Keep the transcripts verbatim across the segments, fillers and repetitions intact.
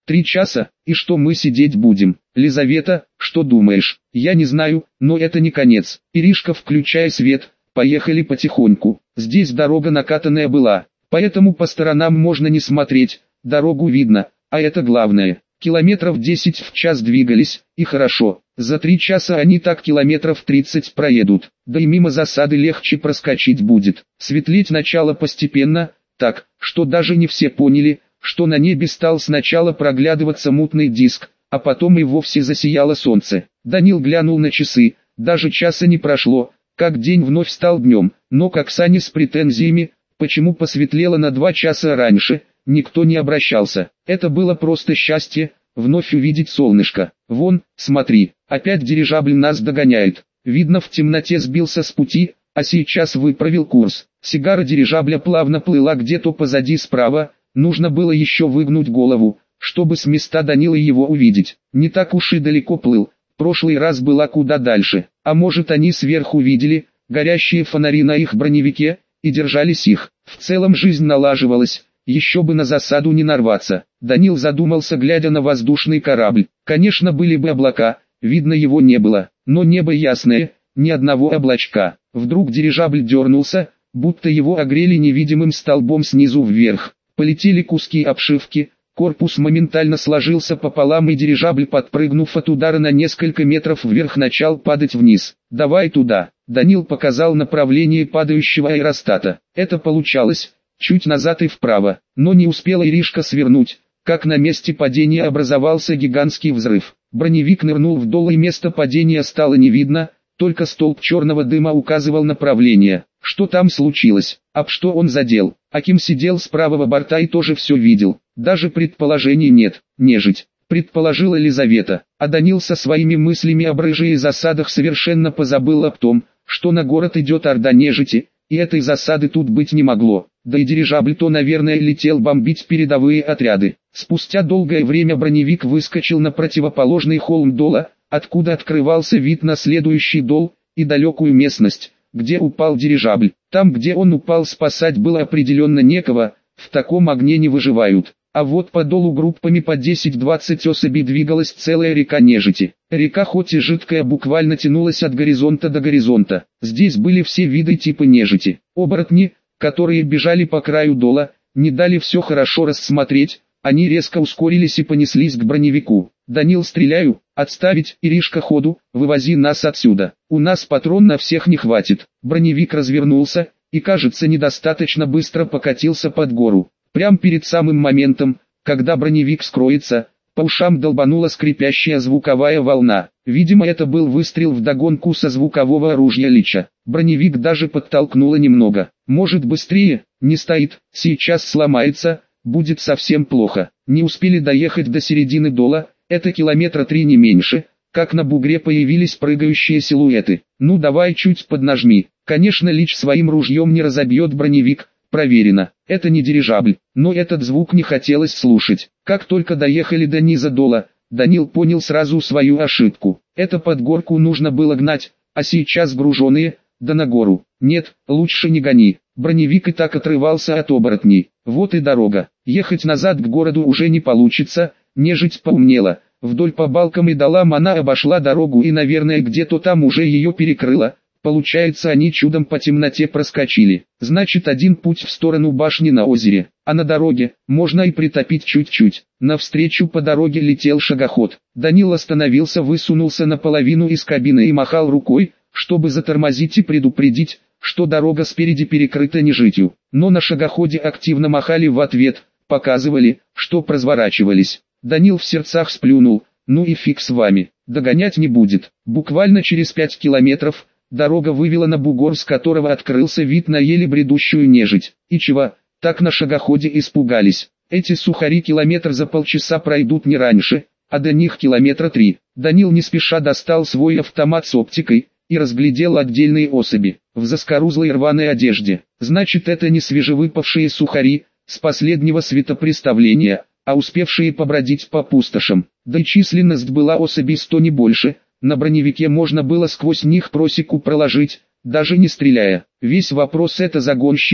Три часа, и что мы сидеть будем? Лизавета, что думаешь? Я не знаю, но это не конец. Иришка, включай свет, поехали потихоньку. Здесь дорога накатанная была, поэтому по сторонам можно не смотреть, дорогу видно, а это главное. Километров десять в час двигались, и хорошо. За три часа они так километров тридцать проедут, да и мимо засады легче проскочить будет. Светлеть начало постепенно, так, что даже не все поняли, что на небе стал сначала проглядываться мутный диск, а потом и вовсе засияло солнце. Данил глянул на часы, даже часа не прошло, как день вновь стал днем, но как Саня с претензиями, почему посветлело на два часа раньше, никто не обращался. Это было просто счастье, вновь увидеть солнышко. Вон, смотри, опять дирижабль нас догоняет. Видно, в темноте сбился с пути, а сейчас выправил курс. Сигара дирижабля плавно плыла где-то позади справа, нужно было еще выгнуть голову, чтобы с места Данила его увидеть. Не так уж и далеко плыл, прошлый раз была куда дальше. А может, они сверху видели горящие фонари на их броневике и держались их. В целом жизнь налаживалась. Еще бы на засаду не нарваться. Данил задумался, глядя на воздушный корабль. Конечно, были бы облака, видно его не было, но небо ясное, ни одного облачка. Вдруг дирижабль дернулся, будто его огрели невидимым столбом снизу вверх. Полетели куски обшивки, корпус моментально сложился пополам, и дирижабль, подпрыгнув от удара на несколько метров вверх, начал падать вниз. «Давай туда!» Данил показал направление падающего аэростата. Это получалось чуть назад и вправо, но не успела Иришка свернуть, как на месте падения образовался гигантский взрыв. Броневик нырнул в долу, и место падения стало не видно, только столб черного дыма указывал направление. Что там случилось? Об что он задел? Аким сидел с правого борта и тоже все видел. Даже предположений нет. Нежить, предположила Лизавета, а Данил со своими мыслями об рыжей засадах совершенно позабыл об том, что на город идет орда нежити, и этой засады тут быть не могло. Да и дирижабль-то, наверное, летел бомбить передовые отряды. Спустя долгое время броневик выскочил на противоположный холм дола, откуда открывался вид на следующий дол и далекую местность, где упал дирижабль. Там, где он упал, спасать было определенно некого, в таком огне не выживают. А вот по долу группами по десять-двадцать особей двигалась целая река нежити. Река, хоть и жидкая, буквально тянулась от горизонта до горизонта. Здесь были все виды типа нежити. Оборотни, которые бежали по краю дола, не дали все хорошо рассмотреть, они резко ускорились и понеслись к броневику. «Данил, стреляю, отставить, Иришка, ходу, вывози нас отсюда, у нас патрон на всех не хватит». Броневик развернулся и, кажется, недостаточно быстро покатился под гору. Прямо перед самым моментом, когда броневик скроется, по ушам долбанула скрипящая звуковая волна. Видимо, это был выстрел вдогонку со звукового оружия Лича. Броневик даже подтолкнуло немного. Может, быстрее? Не стоит, сейчас сломается, будет совсем плохо. Не успели доехать до середины дола, это километра три не меньше, как на бугре появились прыгающие силуэты. «Ну давай чуть поднажми». Конечно, Лич своим ружьем не разобьет броневик. Проверено, это не дирижабль, но этот звук не хотелось слушать. Как только доехали до низа дола, Данил понял сразу свою ошибку. Это под горку нужно было гнать, а сейчас груженые, да на гору. Нет, лучше не гони, броневик и так отрывался от оборотней. Вот и дорога, ехать назад к городу уже не получится, нежить поумнела. Вдоль по балкам и долам она обошла дорогу и, наверное, где-то там уже ее перекрыла. Получается, они чудом по темноте проскочили. Значит, один путь в сторону башни на озере, а на дороге можно и притопить чуть-чуть. Навстречу по дороге летел шагоход. Данил остановился, высунулся наполовину из кабины и махал рукой, чтобы затормозить и предупредить, что дорога спереди перекрыта нежитью. Но на шагоходе активно махали в ответ, показывали, что прозворачивались. Данил в сердцах сплюнул: ну и фиг с вами, догонять не будет. Буквально через пять километров дорога вывела на бугор, с которого открылся вид на еле бредущую нежить. И чего, так на шагоходе испугались? Эти сухари километр за полчаса пройдут не раньше, а до них километра три. Данил не спеша достал свой автомат с оптикой и разглядел отдельные особи в заскорузлой рваной одежде. Значит, это не свежевыпавшие сухари с последнего светопреставления, а успевшие побродить по пустошам. Да и численность была особей сто не больше. На броневике можно было сквозь них просеку проложить, даже не стреляя. Весь вопрос — это загонщики,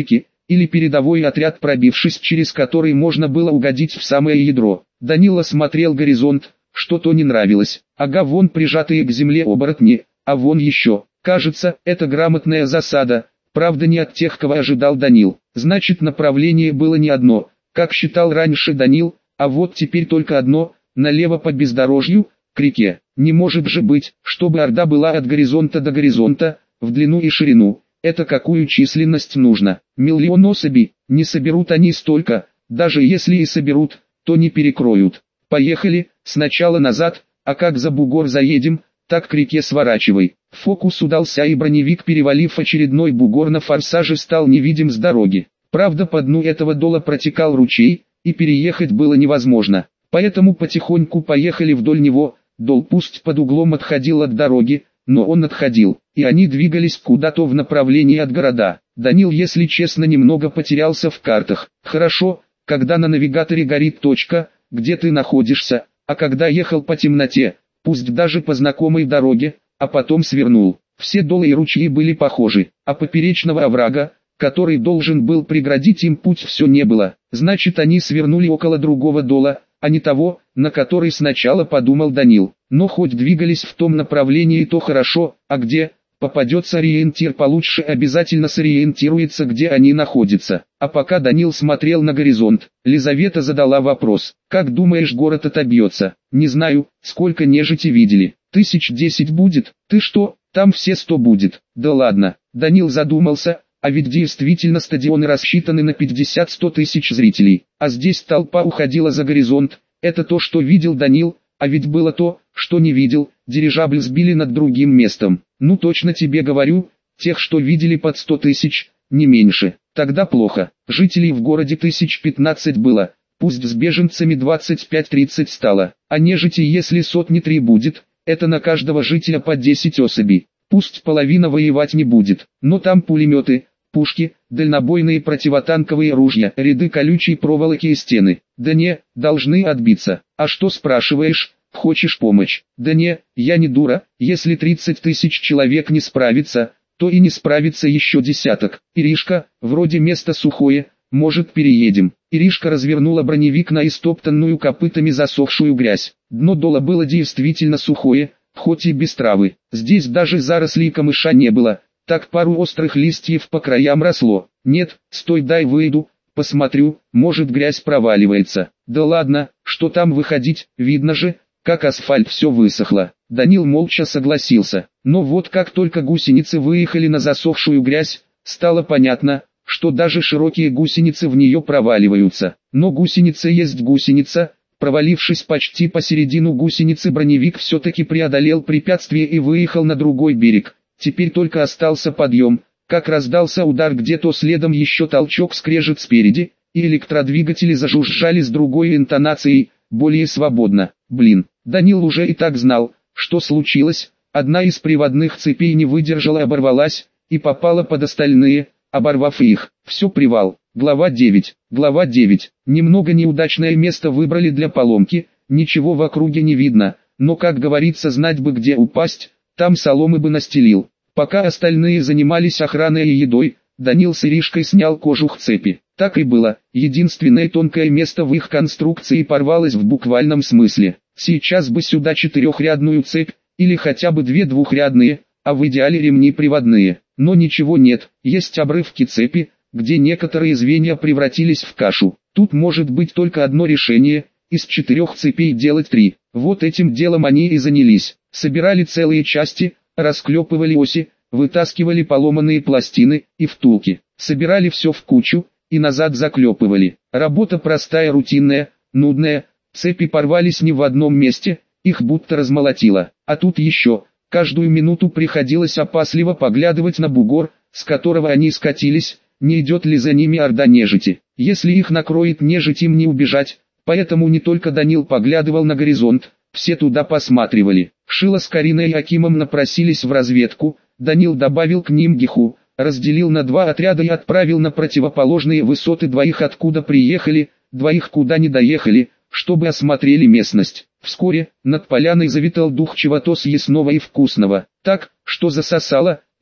или передовой отряд, пробившись через который можно было угодить в самое ядро. Данила смотрел горизонт, что-то не нравилось. Ага, вон прижатые к земле оборотни, а вон еще. Кажется, это грамотная засада, правда не от тех, кого ожидал Данил. Значит, направление было не одно, как считал раньше Данил, а вот теперь только одно, налево по бездорожью, к реке. Не может же быть, чтобы орда была от горизонта до горизонта, в длину и ширину. Это какую численность нужно? Миллион особей, не соберут они столько, даже если и соберут, то не перекроют. Поехали, сначала назад, а как за бугор заедем, так к реке сворачивай. Фокус удался, и броневик, перевалив очередной бугор на форсаже, стал невидим с дороги. Правда, по дну этого дола протекал ручей, и переехать было невозможно. Поэтому потихоньку поехали вдоль него. Дол пусть под углом отходил от дороги, но он отходил, и они двигались куда-то в направлении от города. Данил, если честно, немного потерялся в картах. Хорошо, когда на навигаторе горит точка, где ты находишься, а когда ехал по темноте, пусть даже по знакомой дороге, а потом свернул. Все долы и ручьи были похожи, а поперечного оврага, который должен был преградить им путь, все не было. Значит, они свернули около другого дола, а не того, на который сначала подумал Данил. Но хоть двигались в том направлении, то хорошо, а где попадется ориентир получше, обязательно сориентируется, где они находятся. А пока Данил смотрел на горизонт, Лизавета задала вопрос: «Как думаешь, город отобьется?» «Не знаю, сколько нежити видели. Тысяч десять будет. Ты что, там все сто будет?» «Да ладно». Данил задумался. А ведь действительно стадионы рассчитаны на пятьдесят-сто тысяч зрителей, а здесь толпа уходила за горизонт. Это то, что видел Данил, а ведь было то, что не видел. Дирижабль сбили над другим местом. Ну точно тебе говорю, тех, что видели, под сто тысяч, не меньше. Тогда плохо. Жителей в городе тысяч пятнадцать было, пусть с беженцами двадцать пять-тридцать стало. А нежити, если сотни три будет, это на каждого жителя по десять особей. Пусть половина воевать не будет, но там пулеметы, пушки, дальнобойные противотанковые ружья, ряды колючей проволоки и стены. Да не, должны отбиться. А что спрашиваешь, хочешь помощь? Да не, я не дура, если тридцать тысяч человек не справится, то и не справится еще десяток. Иришка, вроде место сухое, может переедем. Иришка развернула броневик на истоптанную копытами засохшую грязь. Дно дола было действительно сухое, хоть и без травы. Здесь даже зарослей камыша не было. Так пару острых листьев по краям росло. Нет, стой, дай выйду, посмотрю, может грязь проваливается. Да ладно, что там выходить, видно же, как асфальт, все высохло. Данил молча согласился. Но вот как только гусеницы выехали на засохшую грязь, стало понятно, что даже широкие гусеницы в нее проваливаются. Но гусеница есть гусеница. Провалившись почти посередину гусеницы, броневик все-таки преодолел препятствие и выехал на другой берег. Теперь только остался подъем, как раздался удар где-то следом, еще толчок, скрежет спереди, и электродвигатели зажужжали с другой интонацией, более свободно. Блин, Данил уже и так знал, что случилось. Одна из приводных цепей не выдержала, оборвалась, и попала под остальные, оборвав их. Все, привал. Глава девять. Глава девять. Немного неудачное место выбрали для поломки, ничего в округе не видно, но, как говорится, знать бы, где упасть, там соломы бы настелил. Пока остальные занимались охраной и едой, Данил с Иришкой снял кожух цепи. Так и было, единственное тонкое место в их конструкции порвалось в буквальном смысле. Сейчас бы сюда четырехрядную цепь, или хотя бы две двухрядные, а в идеале ремни приводные. Но ничего нет, есть обрывки цепи, где некоторые звенья превратились в кашу. Тут может быть только одно решение: из четырех цепей делать три. Вот этим делом они и занялись. Собирали целые части, расклепывали оси, вытаскивали поломанные пластины и втулки. Собирали все в кучу и назад заклепывали. Работа простая, рутинная, нудная. Цепи порвались не в одном месте, их будто размолотило. А тут еще, каждую минуту приходилось опасливо поглядывать на бугор, с которого они скатились, не идет ли за ними орда нежити. Если их накроет нежить, им не убежать, поэтому не только Данил поглядывал на горизонт, все туда посматривали. Шила с Кариной и Акимом напросились в разведку, Данил добавил к ним Гиху, разделил на два отряда и отправил на противоположные высоты двоих, откуда приехали, двоих куда не доехали, чтобы осмотрели местность. Вскоре над поляной завитал дух чего-то съестного и вкусного, так, что засосало,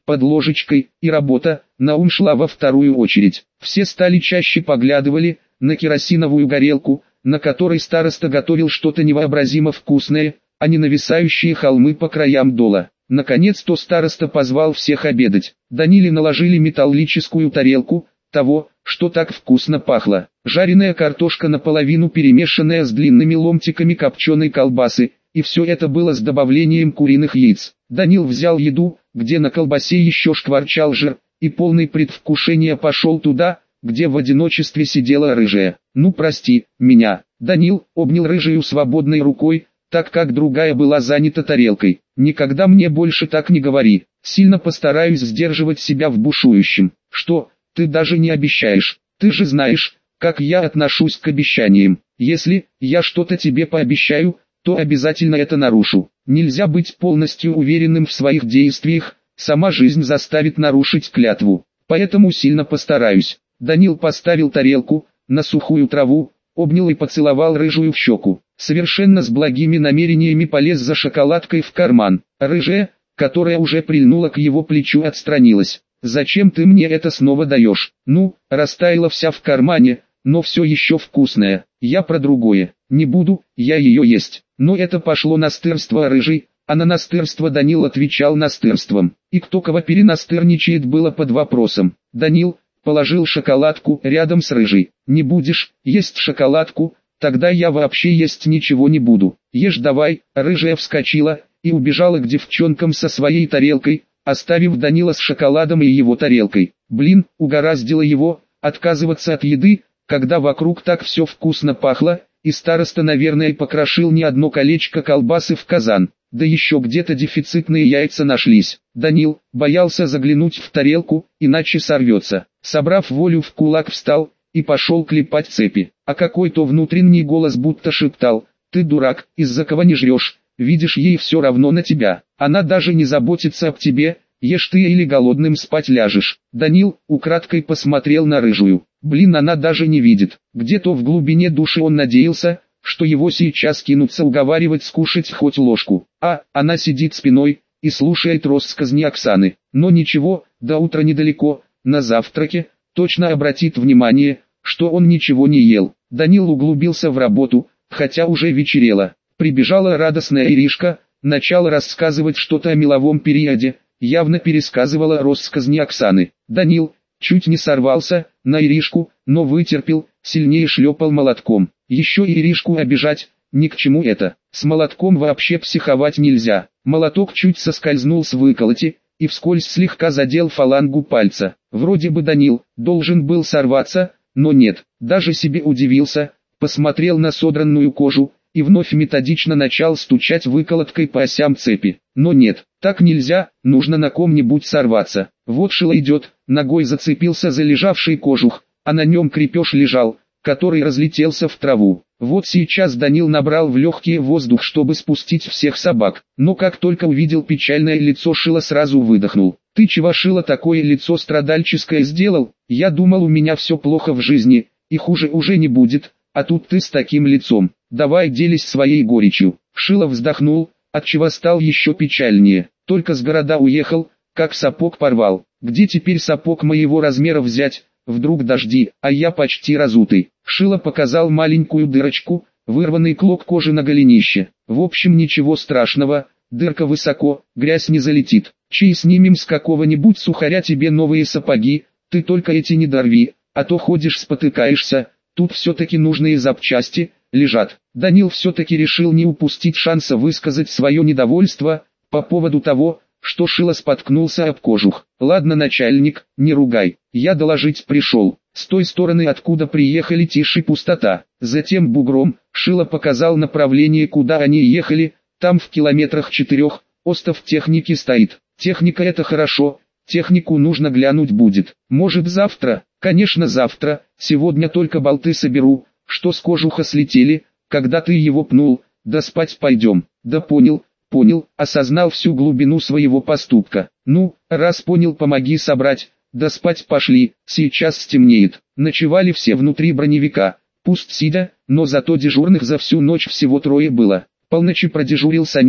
под ложечкой, и работа, на ум шла во вторую очередь. Все стали чаще поглядывали на керосиновую горелку, на которой староста готовил что-то невообразимо вкусное, а не нависающие холмы по краям дола. Наконец-то староста позвал всех обедать. Даниле наложили металлическую тарелку, того, что так вкусно пахло. Жареная картошка наполовину перемешанная с длинными ломтиками копченой колбасы, и все это было с добавлением куриных яиц. Данил взял еду, где на колбасе еще шкварчал жир, и полный предвкушения пошел туда, где в одиночестве сидела рыжая. «Ну прости, меня». Данил обнял рыжую свободной рукой, так как другая была занята тарелкой. «Никогда мне больше так не говори. Сильно постараюсь сдерживать себя в бушующем». «Что, ты даже не обещаешь? Ты же знаешь, как я отношусь к обещаниям. Если я что-то тебе пообещаю, то обязательно это нарушу. Нельзя быть полностью уверенным в своих действиях, сама жизнь заставит нарушить клятву. Поэтому сильно постараюсь». Данил поставил тарелку на сухую траву, обнял и поцеловал рыжую в щеку. Совершенно с благими намерениями полез за шоколадкой в карман. Рыжая, которая уже прильнула к его плечу, отстранилась. «Зачем ты мне это снова даешь?» «Ну, растаяла вся в кармане, но все еще вкусная. Я про другое. Не буду, я ее есть». Но это пошло настырство рыжий, а на настырство Данил отвечал настырством. И кто кого перенастырничает, было под вопросом. Данил положил шоколадку рядом с рыжей. «Не будешь есть шоколадку, тогда я вообще есть ничего не буду. Ешь давай». Рыжая вскочила и убежала к девчонкам со своей тарелкой, оставив Данила с шоколадом и его тарелкой. Блин, угораздило его отказываться от еды, когда вокруг так все вкусно пахло, и староста, наверное, покрошил не одно колечко колбасы в казан. Да еще где-то дефицитные яйца нашлись. Данил боялся заглянуть в тарелку, иначе сорвется. Собрав волю в кулак, встал и пошел клепать цепи. А какой-то внутренний голос будто шептал: «Ты дурак, из-за кого не жрешь, видишь, ей все равно на тебя. Она даже не заботится об тебе, ешь ты или голодным спать ляжешь». Данил украдкой посмотрел на рыжую. Блин, она даже не видит. Где-то в глубине души он надеялся, что его сейчас кинутся уговаривать скушать хоть ложку. А, она сидит спиной и слушает россказни Оксаны. Но ничего, до утра недалеко, на завтраке точно обратит внимание, что он ничего не ел. Данил углубился в работу, хотя уже вечерело. Прибежала радостная Иришка, начала рассказывать что-то о меловом периоде, явно пересказывала россказни Оксаны. Данил чуть не сорвался на Иришку, но вытерпел, сильнее шлепал молотком. Еще и Иришку обижать, ни к чему это. С молотком вообще психовать нельзя. Молоток чуть соскользнул с выколоти и вскользь слегка задел фалангу пальца. Вроде бы Данил должен был сорваться, но нет. Даже себе удивился, посмотрел на содранную кожу и вновь методично начал стучать выколоткой по осям цепи. Но нет, так нельзя, нужно на ком-нибудь сорваться. Вот шило идет, ногой зацепился за лежавший кожух, а на нем крепеж лежал, который разлетелся в траву. Вот сейчас Данил набрал в легкие воздух, чтобы спустить всех собак, но как только увидел печальное лицо Шила, сразу выдохнул. «Ты чего, Шила, такое лицо страдальческое сделал? Я думал, у меня все плохо в жизни, и хуже уже не будет, а тут ты с таким лицом. Давай делись своей горечью». Шила вздохнул, отчего стал еще печальнее. «Только с города уехал, как сапог порвал. Где теперь сапог моего размера взять? Вдруг дожди, а я почти разутый». Шила показал маленькую дырочку, вырванный клок кожи на голенище. «В общем, ничего страшного, дырка высоко, грязь не залетит. Чей снимем с какого-нибудь сухаря тебе новые сапоги, ты только эти не дорви, а то ходишь спотыкаешься, тут все-таки нужные запчасти лежат». Данил все-таки решил не упустить шанса высказать свое недовольство по поводу того, что Шила споткнулся об кожух. «Ладно, начальник, не ругай, я доложить пришел. С той стороны, откуда приехали, тише пустота». Затем бугром Шила показал направление, куда они ехали. Там в километрах четырех остов техники стоит. «Техника — это хорошо, технику нужно глянуть будет. Может завтра?» «Конечно завтра, сегодня только болты соберу, что с кожуха слетели, когда ты его пнул, да спать пойдем». «Да понял». Понял, осознал всю глубину своего поступка. «Ну, раз понял, помоги собрать, да спать пошли, сейчас стемнеет». Ночевали все внутри броневика, пусть сидя, но зато дежурных за всю ночь всего трое было. Полночи продежурил Санек,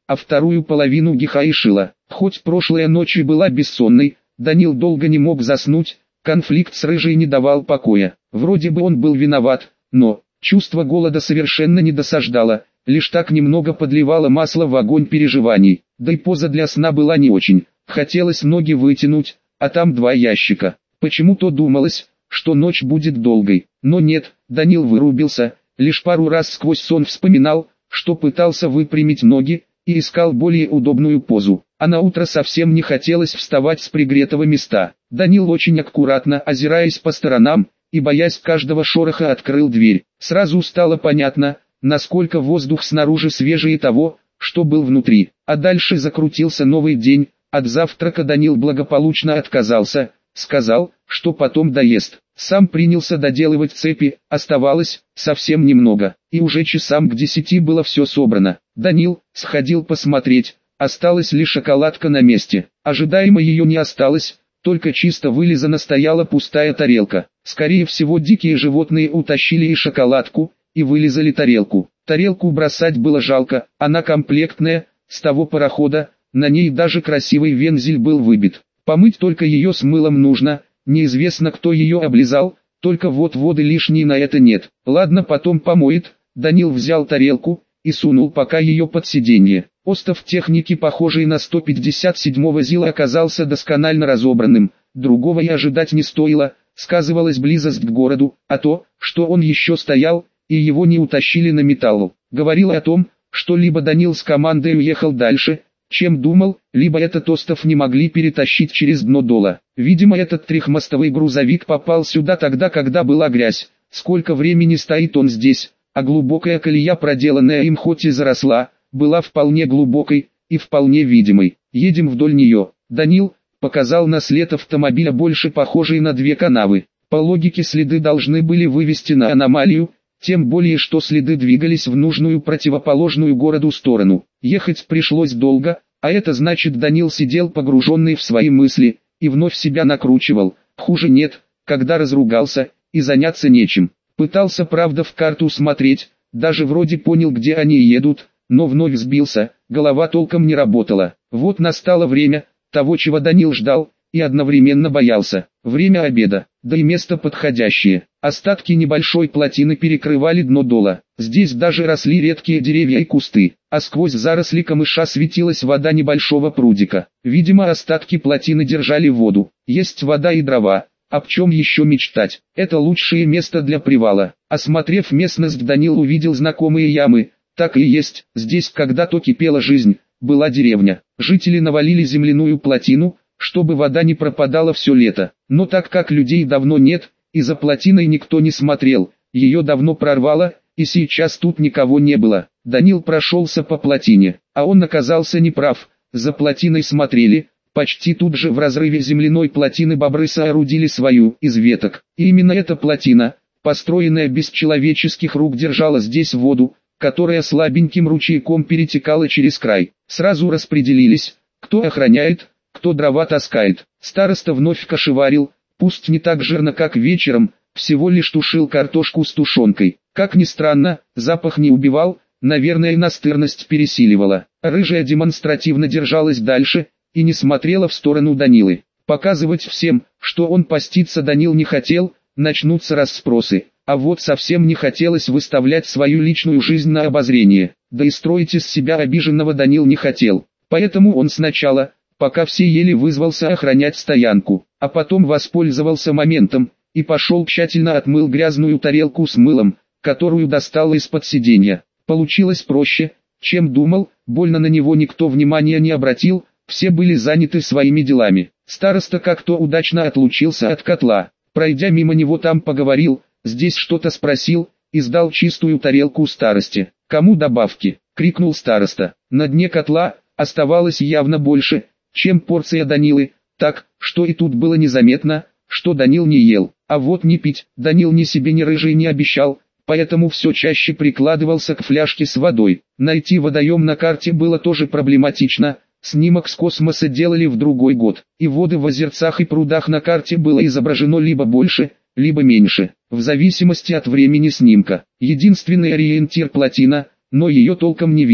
а вторую половину гехаишила. Хоть прошлая ночь и была бессонной, Данил долго не мог заснуть, конфликт с Рыжей не давал покоя. Вроде бы он был виноват, но чувство голода совершенно не досаждало, лишь так немного подливало масло в огонь переживаний. Да и поза для сна была не очень, хотелось ноги вытянуть, а там два ящика. Почему-то думалось, что ночь будет долгой, но нет, Данил вырубился, лишь пару раз сквозь сон вспоминал, что пытался выпрямить ноги, и искал более удобную позу. А на утро совсем не хотелось вставать с пригретого места. Данил очень аккуратно, озираясь по сторонам, и боясь каждого шороха, открыл дверь. Сразу стало понятно, насколько воздух снаружи свежее того, что был внутри. А дальше закрутился новый день. От завтрака Данил благополучно отказался, сказал, что потом доест. Сам принялся доделывать цепи, оставалось совсем немного, и уже часам к десяти было все собрано. Данил сходил посмотреть, осталась лишь шоколадка на месте. Ожидаемо ее не осталось, только чисто вылизана стояла пустая тарелка. Скорее всего, дикие животные утащили и шоколадку, и вылизали тарелку. Тарелку бросать было жалко, она комплектная, с того парохода, на ней даже красивый вензель был выбит. Помыть только ее с мылом нужно, неизвестно кто ее облизал, только вот воды лишней на это нет. Ладно, потом помоет. Данил взял тарелку и сунул пока ее под сиденье. Остов техники, похожий на сто пятьдесят седьмого ЗИЛа, оказался досконально разобранным, другого и ожидать не стоило, сказывалась близость к городу, а то, что он еще стоял, и его не утащили на металлу, говорило о том, что либо Данил с командой уехал дальше, чем думал, либо этот остов не могли перетащить через дно дола. Видимо, этот трехмостовый грузовик попал сюда тогда, когда была грязь. Сколько времени стоит он здесь, а глубокая колея, проделанная им хоть и заросла, была вполне глубокой и вполне видимой. Едем вдоль нее. Данил показал на след автомобиля, больше похожий на две канавы. По логике следы должны были вывести на аномалию, тем более что следы двигались в нужную противоположную городу сторону. Ехать пришлось долго, а это значит, Данил сидел погруженный в свои мысли, и вновь себя накручивал. Хуже нет, когда разругался, и заняться нечем. Пытался, правда, в карту смотреть, даже вроде понял, где они едут, но вновь сбился, голова толком не работала. Вот настало время того, чего Данил ждал, и одновременно боялся. Время обеда, да и место подходящее. Остатки небольшой плотины перекрывали дно дола. Здесь даже росли редкие деревья и кусты, а сквозь заросли камыша светилась вода небольшого прудика. Видимо, остатки плотины держали воду. Есть вода и дрова. Об чем еще мечтать? Это лучшее место для привала. Осмотрев местность, Данил увидел знакомые ямы. Так и есть, здесь когда-то кипела жизнь, была деревня. Жители навалили земляную плотину, чтобы вода не пропадала все лето. Но так как людей давно нет, и за плотиной никто не смотрел, ее давно прорвало, и сейчас тут никого не было. Данил прошелся по плотине, а он оказался неправ. За плотиной смотрели, почти тут же в разрыве земляной плотины бобры соорудили свою из веток. И именно эта плотина, построенная без человеческих рук, держала здесь воду, которая слабеньким ручейком перетекала через край. Сразу распределились, кто охраняет, кто дрова таскает. Староста вновь кошеварил, пусть не так жирно, как вечером, всего лишь тушил картошку с тушенкой. Как ни странно, запах не убивал, наверное, настырность пересиливала. Рыжая демонстративно держалась дальше и не смотрела в сторону Данилы. Показывать всем, что он постится, Данил не хотел, начнутся расспросы. А вот совсем не хотелось выставлять свою личную жизнь на обозрение. Да и строить из себя обиженного Данил не хотел. Поэтому он сначала, пока все ели, вызвался охранять стоянку, а потом воспользовался моментом и пошел тщательно отмыл грязную тарелку с мылом, которую достал из-под сиденья. Получилось проще, чем думал, больно на него никто внимания не обратил, все были заняты своими делами. Староста как-то удачно отлучился от котла, пройдя мимо него, там поговорил, здесь что-то спросил, и сдал чистую тарелку старости. «Кому добавки?» — крикнул староста. На дне котла оставалось явно больше, чем порция Данилы, так, что и тут было незаметно, что Данил не ел. А вот не пить Данил ни себе ни Рыжий не обещал, поэтому все чаще прикладывался к фляжке с водой. Найти водоем на карте было тоже проблематично, снимок с космоса делали в другой год, и воды в озерцах и прудах на карте было изображено либо больше, либо меньше, в зависимости от времени снимка. Единственный ориентир — плотина, но ее толком не видно.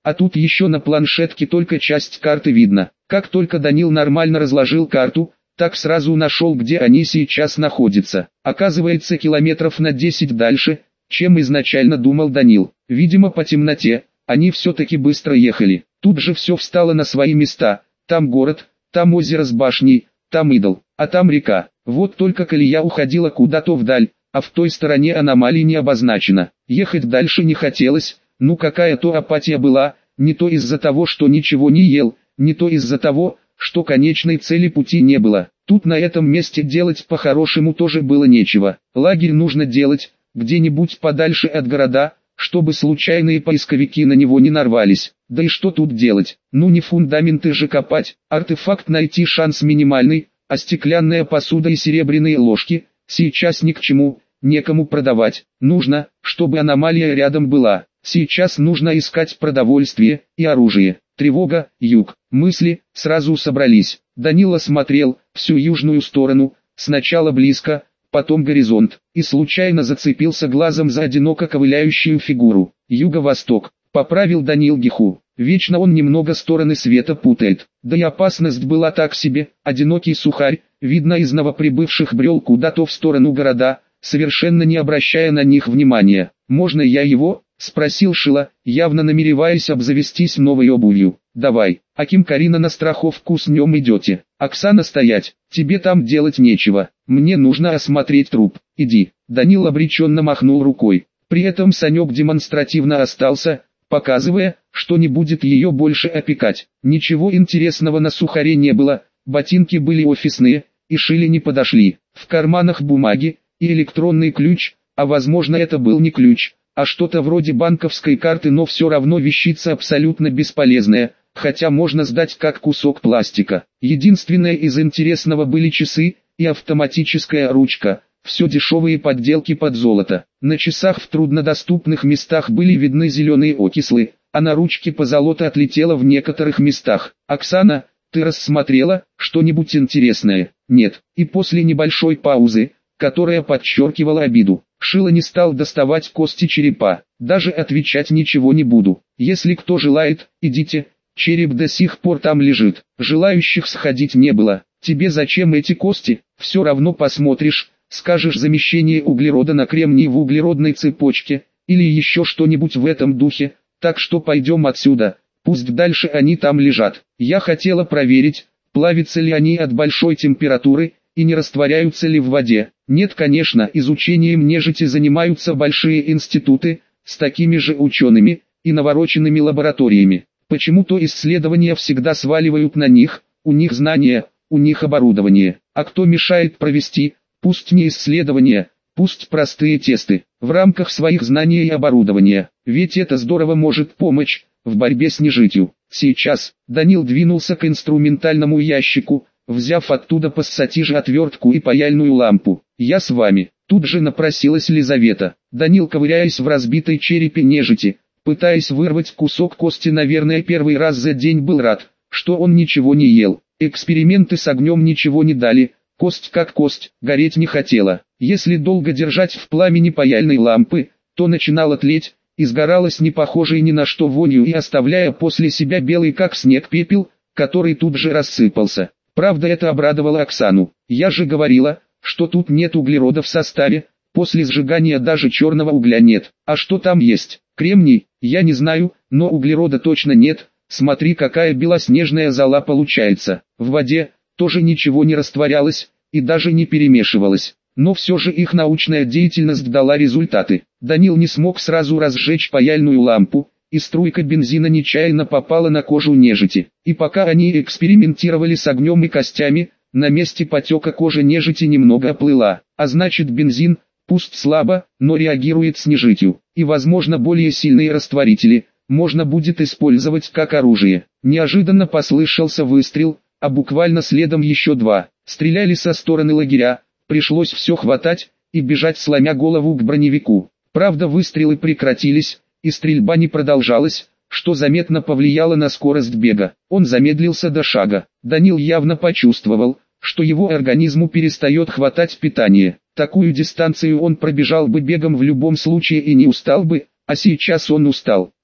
а тут еще на планшетке только часть карты видно. Как только Данил нормально разложил карту, так сразу нашел, где они сейчас находятся. Оказывается, километров на десять дальше, чем изначально думал Данил. Видимо, по темноте, они все-таки быстро ехали. Тут же все встало на свои места. Там город, там озеро с башней, там идол, а там река. Вот только колея уходила куда-то вдаль, а в той стороне аномалии не обозначено. Ехать дальше не хотелось, ну какая-то апатия была, не то из-за того, что ничего не ел, не то из-за того, что конечной цели пути не было. Тут на этом месте делать по-хорошему тоже было нечего. Лагерь нужно делать где-нибудь подальше от города, чтобы случайные поисковики на него не нарвались. Да и что тут делать? Ну не фундаменты же копать, артефакт найти шанс минимальный, а стеклянная посуда и серебряные ложки сейчас ни к чему, некому продавать. Нужно, чтобы аномалия рядом была. Сейчас нужно искать продовольствие и оружие. Тревога, юг. Мысли сразу собрались. Данила смотрел всю южную сторону, сначала близко, потом горизонт, и случайно зацепился глазом за одиноко ковыляющую фигуру. Юго-восток. Поправил Данил Гиху. Вечно он немного стороны света путает. Да и опасность была так себе. Одинокий сухарь, видно из новоприбывших, брел куда-то в сторону города, совершенно не обращая на них внимания. «Можно я его?» — спросил Шила, явно намереваясь обзавестись новой обувью. «Давай, Аким, Карина на страховку с нем идете. Оксана стоять, тебе там делать нечего. Мне нужно осмотреть труп. Иди». Данил обреченно махнул рукой. При этом Санек демонстративно остался, показывая, что не будет ее больше опекать. Ничего интересного на сухаре не было, ботинки были офисные, и Шиле не подошли. В карманах бумаги и электронный ключ, а возможно это был не ключ, а что-то вроде банковской карты, но все равно вещица абсолютно бесполезная, хотя можно сдать как кусок пластика. Единственное из интересного были часы и автоматическая ручка, все дешевые подделки под золото. На часах в труднодоступных местах были видны зеленые окислы, а на ручке позолота отлетела в некоторых местах. «Оксана, ты рассмотрела что-нибудь интересное?» «Нет». И после небольшой паузы, которая подчеркивала обиду, Шила не стал доставать кости черепа. «Даже отвечать ничего не буду. Если кто желает, идите, череп до сих пор там лежит. Желающих сходить не было. Тебе зачем эти кости? Все равно посмотришь, скажешь замещение углерода на кремний в углеродной цепочке, или еще что-нибудь в этом духе, так что пойдем отсюда, пусть дальше они там лежат. Я хотела проверить, плавятся ли они от большой температуры, и не растворяются ли в воде. Нет, конечно, изучением нежити занимаются большие институты, с такими же учеными, и навороченными лабораториями. Почему-то исследования всегда сваливают на них, у них знания, у них оборудование. А кто мешает провести, пусть не исследования, пусть простые тесты, в рамках своих знаний и оборудования, ведь это здорово может помочь в борьбе с нежитью. Сейчас Данил двинулся к инструментальному ящику, взяв оттуда пассатижи, отвертку и паяльную лампу. «Я с вами», тут же напросилась Лизавета. Данил, ковыряясь в разбитой черепе нежити, пытаясь вырвать кусок кости, наверное первый раз за день был рад, что он ничего не ел. Эксперименты с огнем ничего не дали, кость как кость, гореть не хотела. Если долго держать в пламени паяльной лампы, то начинала тлеть, и сгоралась не похожей ни на что вонью и оставляя после себя белый как снег пепел, который тут же рассыпался. Правда, это обрадовало Оксану. «Я же говорила, что тут нет углерода в составе, после сжигания даже черного угля нет. А что там есть? Кремний? Я не знаю, но углерода точно нет. Смотри, какая белоснежная зола получается. В воде тоже ничего не растворялось и даже не перемешивалось. Но все же их научная деятельность дала результаты». Данил не смог сразу разжечь паяльную лампу, и струйка бензина нечаянно попала на кожу нежити. И пока они экспериментировали с огнем и костями, на месте потека кожа нежити немного оплыла. А значит, бензин, пусть слабо, но реагирует с нежитью. И возможно более сильные растворители можно будет использовать как оружие. Неожиданно послышался выстрел, а буквально следом еще два. Стреляли со стороны лагеря, пришлось все хватать и бежать, сломя голову, к броневику. Правда, выстрелы прекратились, и стрельба не продолжалась, что заметно повлияло на скорость бега. Он замедлился до шага. Данил явно почувствовал, что его организму перестает хватать питания. Такую дистанцию он пробежал бы бегом в любом случае и не устал бы, а сейчас он устал.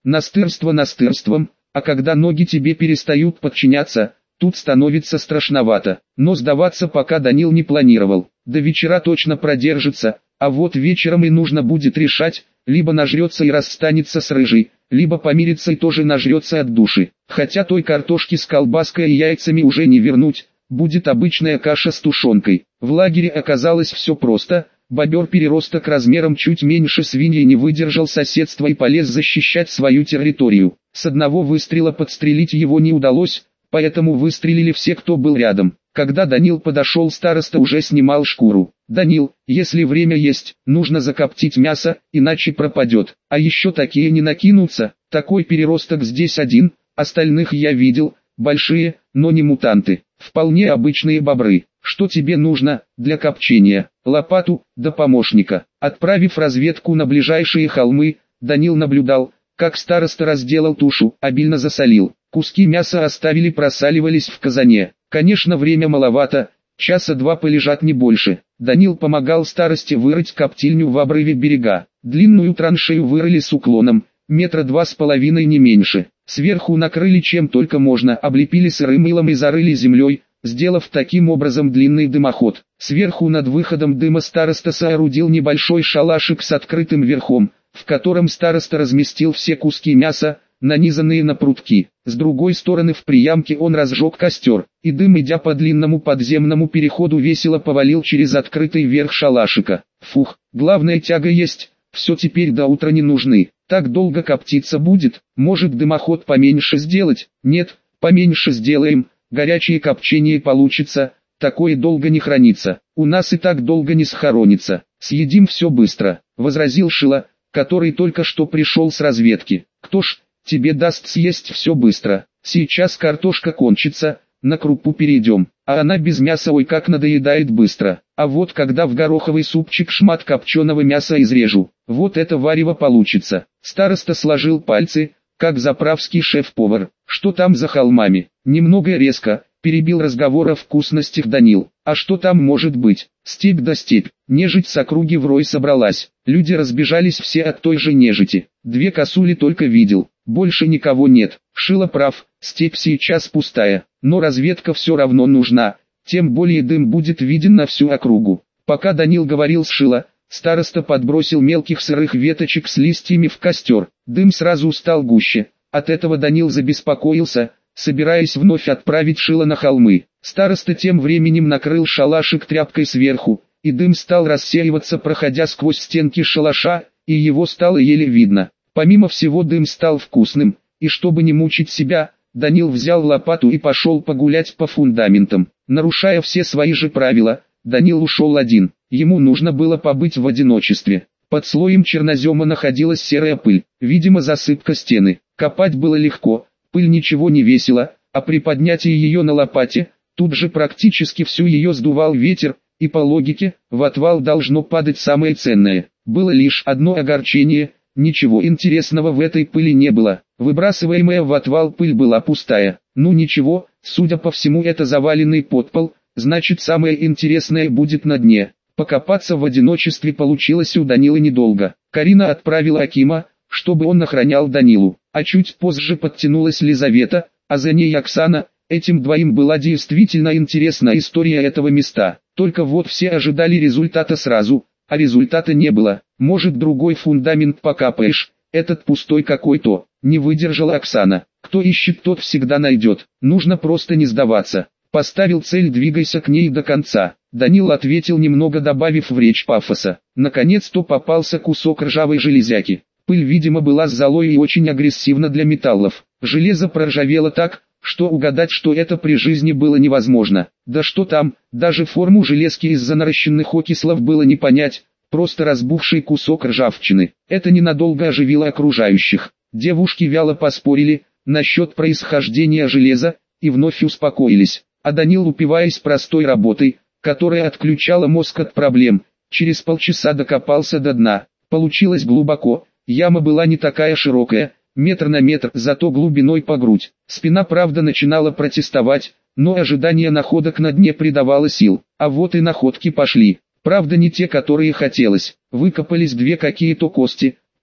Настырство настырством, а когда ноги тебе перестают подчиняться, тут становится страшновато. Но сдаваться пока Данил не планировал. До вечера точно продержится, а вот вечером и нужно будет решать, либо нажрется и расстанется с рыжей, либо помирится и тоже нажрется от души. Хотя той картошки с колбаской и яйцами уже не вернуть, будет обычная каша с тушенкой. В лагере оказалось все просто. Бобер-переросток размером чуть меньше свиньи не выдержал соседства и полез защищать свою территорию. С одного выстрела подстрелить его не удалось, поэтому выстрелили все, кто был рядом. Когда Данил подошел, староста уже снимал шкуру. «Данил, если время есть, нужно закоптить мясо, иначе пропадет. А еще такие не накинутся, такой переросток здесь один, остальных я видел, большие, но не мутанты, вполне обычные бобры. Что тебе нужно для копчения? Лопату, да помощника». Отправив разведку на ближайшие холмы, Данил наблюдал, как староста разделал тушу, обильно засолил. Куски мяса оставили, просаливались в казане. Конечно, время маловато, часа два полежат не больше. Данил помогал старосте вырыть коптильню в обрыве берега. Длинную траншею вырыли с уклоном, метра два с половиной не меньше. Сверху накрыли чем только можно, облепили сырым мылом и зарыли землей, сделав таким образом длинный дымоход. Сверху над выходом дыма староста соорудил небольшой шалашик с открытым верхом, в котором староста разместил все куски мяса, нанизанные на прутки. С другой стороны в приямке он разжег костер, и дым, идя по длинному подземному переходу, весело повалил через открытый верх шалашика. Фух, главная тяга есть, все теперь до утра не нужны. Так долго коптиться будет, может дымоход поменьше сделать? Нет, поменьше сделаем, горячее копчение получится, такое долго не хранится. У нас и так долго не схоронится, съедим все быстро, возразил Шила, который только что пришел с разведки. Кто ж тебе даст съесть все быстро? Сейчас картошка кончится, на крупу перейдем, а она без мяса ой как надоедает быстро. А вот когда в гороховый супчик шмат копченого мяса изрежу, вот это варево получится. Староста сложил пальцы, как заправский шеф-повар. Что там за холмами? Немного резко, перебил разговор о вкусностях Данил. А что там может быть? Степь да степь. Нежить с округи в рой собралась. Люди разбежались все от той же нежити. Две косули только видел. Больше никого нет. Шила прав, степь сейчас пустая. Но разведка все равно нужна. Тем более дым будет виден на всю округу. Пока Данил говорил с Шила, староста подбросил мелких сырых веточек с листьями в костер. Дым сразу стал гуще. От этого Данил забеспокоился, собираясь вновь отправить Шила на холмы. Староста тем временем накрыл шалашик тряпкой сверху, и дым стал рассеиваться, проходя сквозь стенки шалаша, и его стало еле видно. Помимо всего дым стал вкусным, и чтобы не мучить себя, Данил взял лопату и пошел погулять по фундаментам. Нарушая все свои же правила, Данил ушел один. Ему нужно было побыть в одиночестве. Под слоем чернозема находилась серая пыль, видимо засыпка стены. Копать было легко, пыль ничего не весила, а при поднятии ее на лопате, тут же практически всю ее сдувал ветер, и по логике, в отвал должно падать самое ценное. Было лишь одно огорчение, ничего интересного в этой пыли не было. Выбрасываемая в отвал пыль была пустая. Ну ничего, судя по всему это заваленный подпол, значит самое интересное будет на дне. Покопаться в одиночестве получилось у Данила недолго. Карина отправила Акима, чтобы он охранял Данилу, а чуть позже подтянулась Лизавета, а за ней Оксана. Этим двоим была действительно интересна история этого места. Только вот все ожидали результата сразу, а результата не было. Может другой фундамент покапаешь, этот пустой какой-то. Не выдержала Оксана. Кто ищет, тот всегда найдет. Нужно просто не сдаваться. Поставил цель, двигайся к ней до конца. Данил ответил, немного добавив в речь пафоса. Наконец-то попался кусок ржавой железяки. Пыль, видимо, была золой и очень агрессивна для металлов. Железо проржавело так, что угадать, что это при жизни, было невозможно. Да что там, даже форму железки из-за наращенных окислов было не понять, просто разбухший кусок ржавчины. Это ненадолго оживило окружающих. Девушки вяло поспорили насчет происхождения железа и вновь успокоились. А Данил, упиваясь простой работой, которая отключала мозг от проблем, через полчаса докопался до дна. Получилось глубоко, яма была не такая широкая, метр на метр, зато глубиной по грудь. Спина, правда, начинала протестовать, но ожидание находок на дне придавало сил. А вот и находки пошли. Правда, не те, которые хотелось. Выкопались две какие-то кости,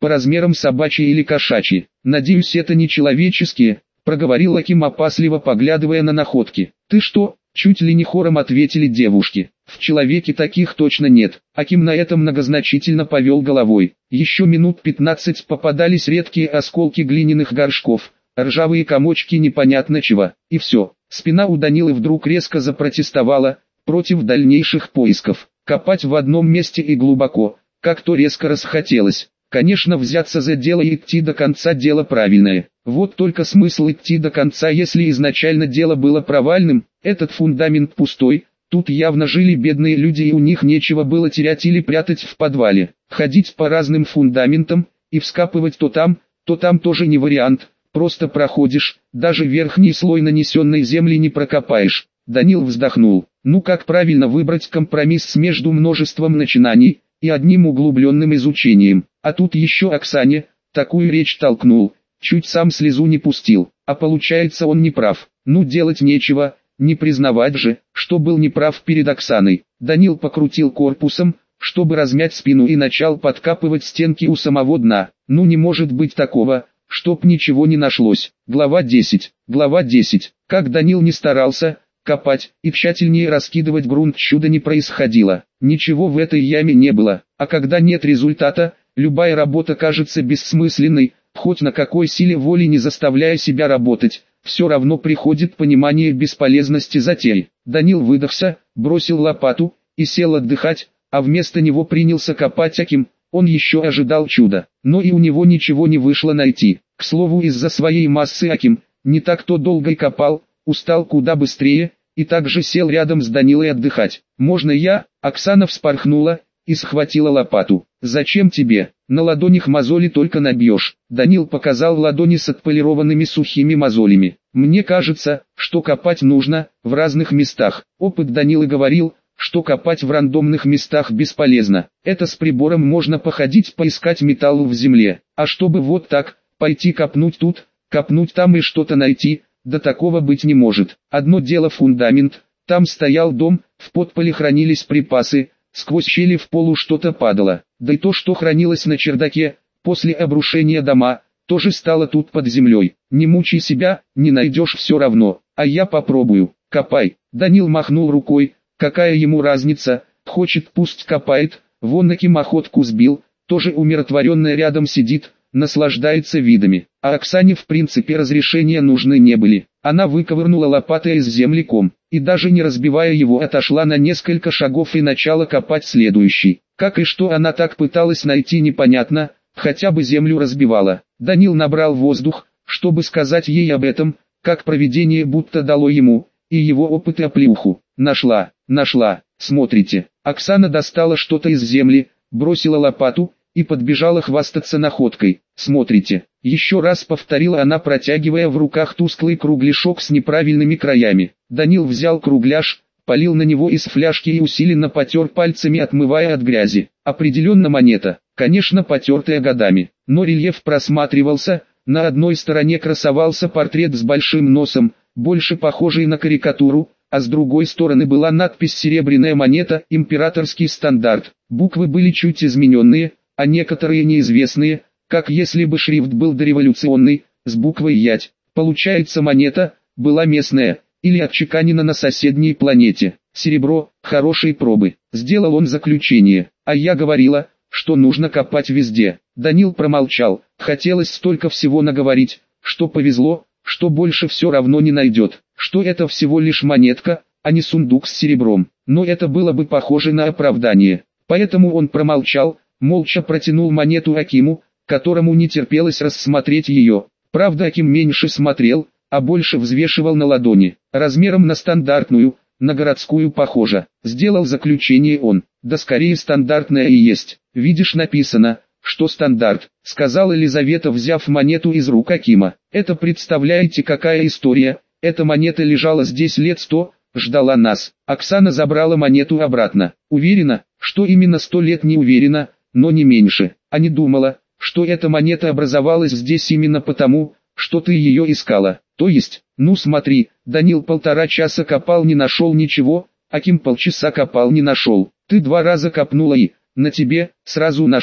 по размерам собачьи или кошачьи. Надеюсь, это не человеческие, проговорил Аким, опасливо поглядывая на находки. Ты что? Чуть ли не хором ответили девушки. В человеке таких точно нет. Аким на это многозначительно повел головой. Еще минут пятнадцать попадались редкие осколки глиняных горшков, ржавые комочки непонятно чего, и все. Спина у Данилы вдруг резко запротестовала против дальнейших поисков. Копать в одном месте и глубоко, как-то резко расхотелось. Конечно, взяться за дело и идти до конца — дело правильное. Вот только смысл идти до конца, если изначально дело было провальным? Этот фундамент пустой, тут явно жили бедные люди и у них нечего было терять или прятать в подвале. Ходить по разным фундаментам и вскапывать то там, то там тоже не вариант, просто проходишь, даже верхний слой нанесенной земли не прокопаешь. Данил вздохнул. Ну как правильно выбрать компромисс между множеством начинаний и одним углубленным изучением? А тут еще Оксане такую речь толкнул, чуть сам слезу не пустил. А получается, он не прав. Ну делать нечего, не признавать же, что был неправ перед Оксаной. Данил покрутил корпусом, чтобы размять спину, и начал подкапывать стенки у самого дна. Ну не может быть такого, чтоб ничего не нашлось. Глава десять. Глава десять. Как Данил не старался копать и тщательнее раскидывать грунт, чуда не происходило. Ничего в этой яме не было. А когда нет результата, любая работа кажется бессмысленной, хоть на какой силе воли не заставляя себя работать, все равно приходит понимание бесполезности затеи. Данил выдохся, бросил лопату и сел отдыхать, а вместо него принялся копать Аким. Он еще ожидал чуда, но и у него ничего не вышло найти. К слову, из-за своей массы Аким не так-то долго и копал, устал куда быстрее, и также сел рядом с Данилой отдыхать. «Можно я?» Оксана вспорхнула и схватила лопату. «Зачем тебе? На ладонях мозоли только набьешь». Данил показал ладони с отполированными сухими мозолями. «Мне кажется, что копать нужно в разных местах». Опыт Данилы говорил, что копать в рандомных местах бесполезно. Это с прибором можно походить, поискать металл в земле. А чтобы вот так, пойти копнуть тут, копнуть там и что-то найти, да такого быть не может. Одно дело фундамент, там стоял дом, в подполе хранились припасы, сквозь щели в полу что-то падало. Да и то, что хранилось на чердаке, после обрушения дома, тоже стало тут под землей. Не мучай себя, не найдешь все равно. А я попробую. Копай. Данил махнул рукой. Какая ему разница, хочет пусть копает, вон Аким охотку сбил, тоже умиротворенная рядом сидит, наслаждается видами. А Оксане в принципе разрешения нужны не были. Она выковырнула лопатой из земли ком, и даже не разбивая его отошла на несколько шагов и начала копать следующий. Как и что она так пыталась найти, непонятно, хотя бы землю разбивала. Данил набрал воздух, чтобы сказать ей об этом, как провидение будто дало ему и его опыт и оплеуху. Нашла, нашла, смотрите. Оксана достала что-то из земли, бросила лопату и подбежала хвастаться находкой. Смотрите, еще раз повторила она, протягивая в руках тусклый кругляшок с неправильными краями. Данил взял кругляш, полил на него из фляжки и усиленно потер пальцами, отмывая от грязи. Определенно монета, конечно потертая годами, но рельеф просматривался, на одной стороне красовался портрет с большим носом, больше похожий на карикатуру, а с другой стороны была надпись «Серебряная монета, императорский стандарт». Буквы были чуть измененные, а некоторые неизвестные, как если бы шрифт был дореволюционный, с буквой «Ять». Получается, монета была местная, или отчеканена на соседней планете. Серебро, хорошей пробы. Сделал он заключение. А я говорила, что нужно копать везде. Данил промолчал, хотелось столько всего наговорить, что повезло, что больше все равно не найдет, что это всего лишь монетка, а не сундук с серебром. Но это было бы похоже на оправдание. Поэтому он промолчал, молча протянул монету Акиму, которому не терпелось рассмотреть ее. Правда, Аким меньше смотрел, а больше взвешивал на ладони. Размером на стандартную, на городскую похоже. Сделал заключение он. Да скорее стандартная и есть. Видишь, написано, что стандарт, сказала Елизавета, взяв монету из рук Акима. Это представляете, какая история? Эта монета лежала здесь лет сто, ждала нас. Оксана забрала монету обратно. Уверена, что именно сто лет, не уверена, но не меньше. А не думала, что эта монета образовалась здесь именно потому, что ты ее искала. То есть, ну смотри, Данил полтора часа копал, не нашел ничего, Аким полчаса копал, не нашел. Ты два раза копнула и, на тебе, сразу нашла.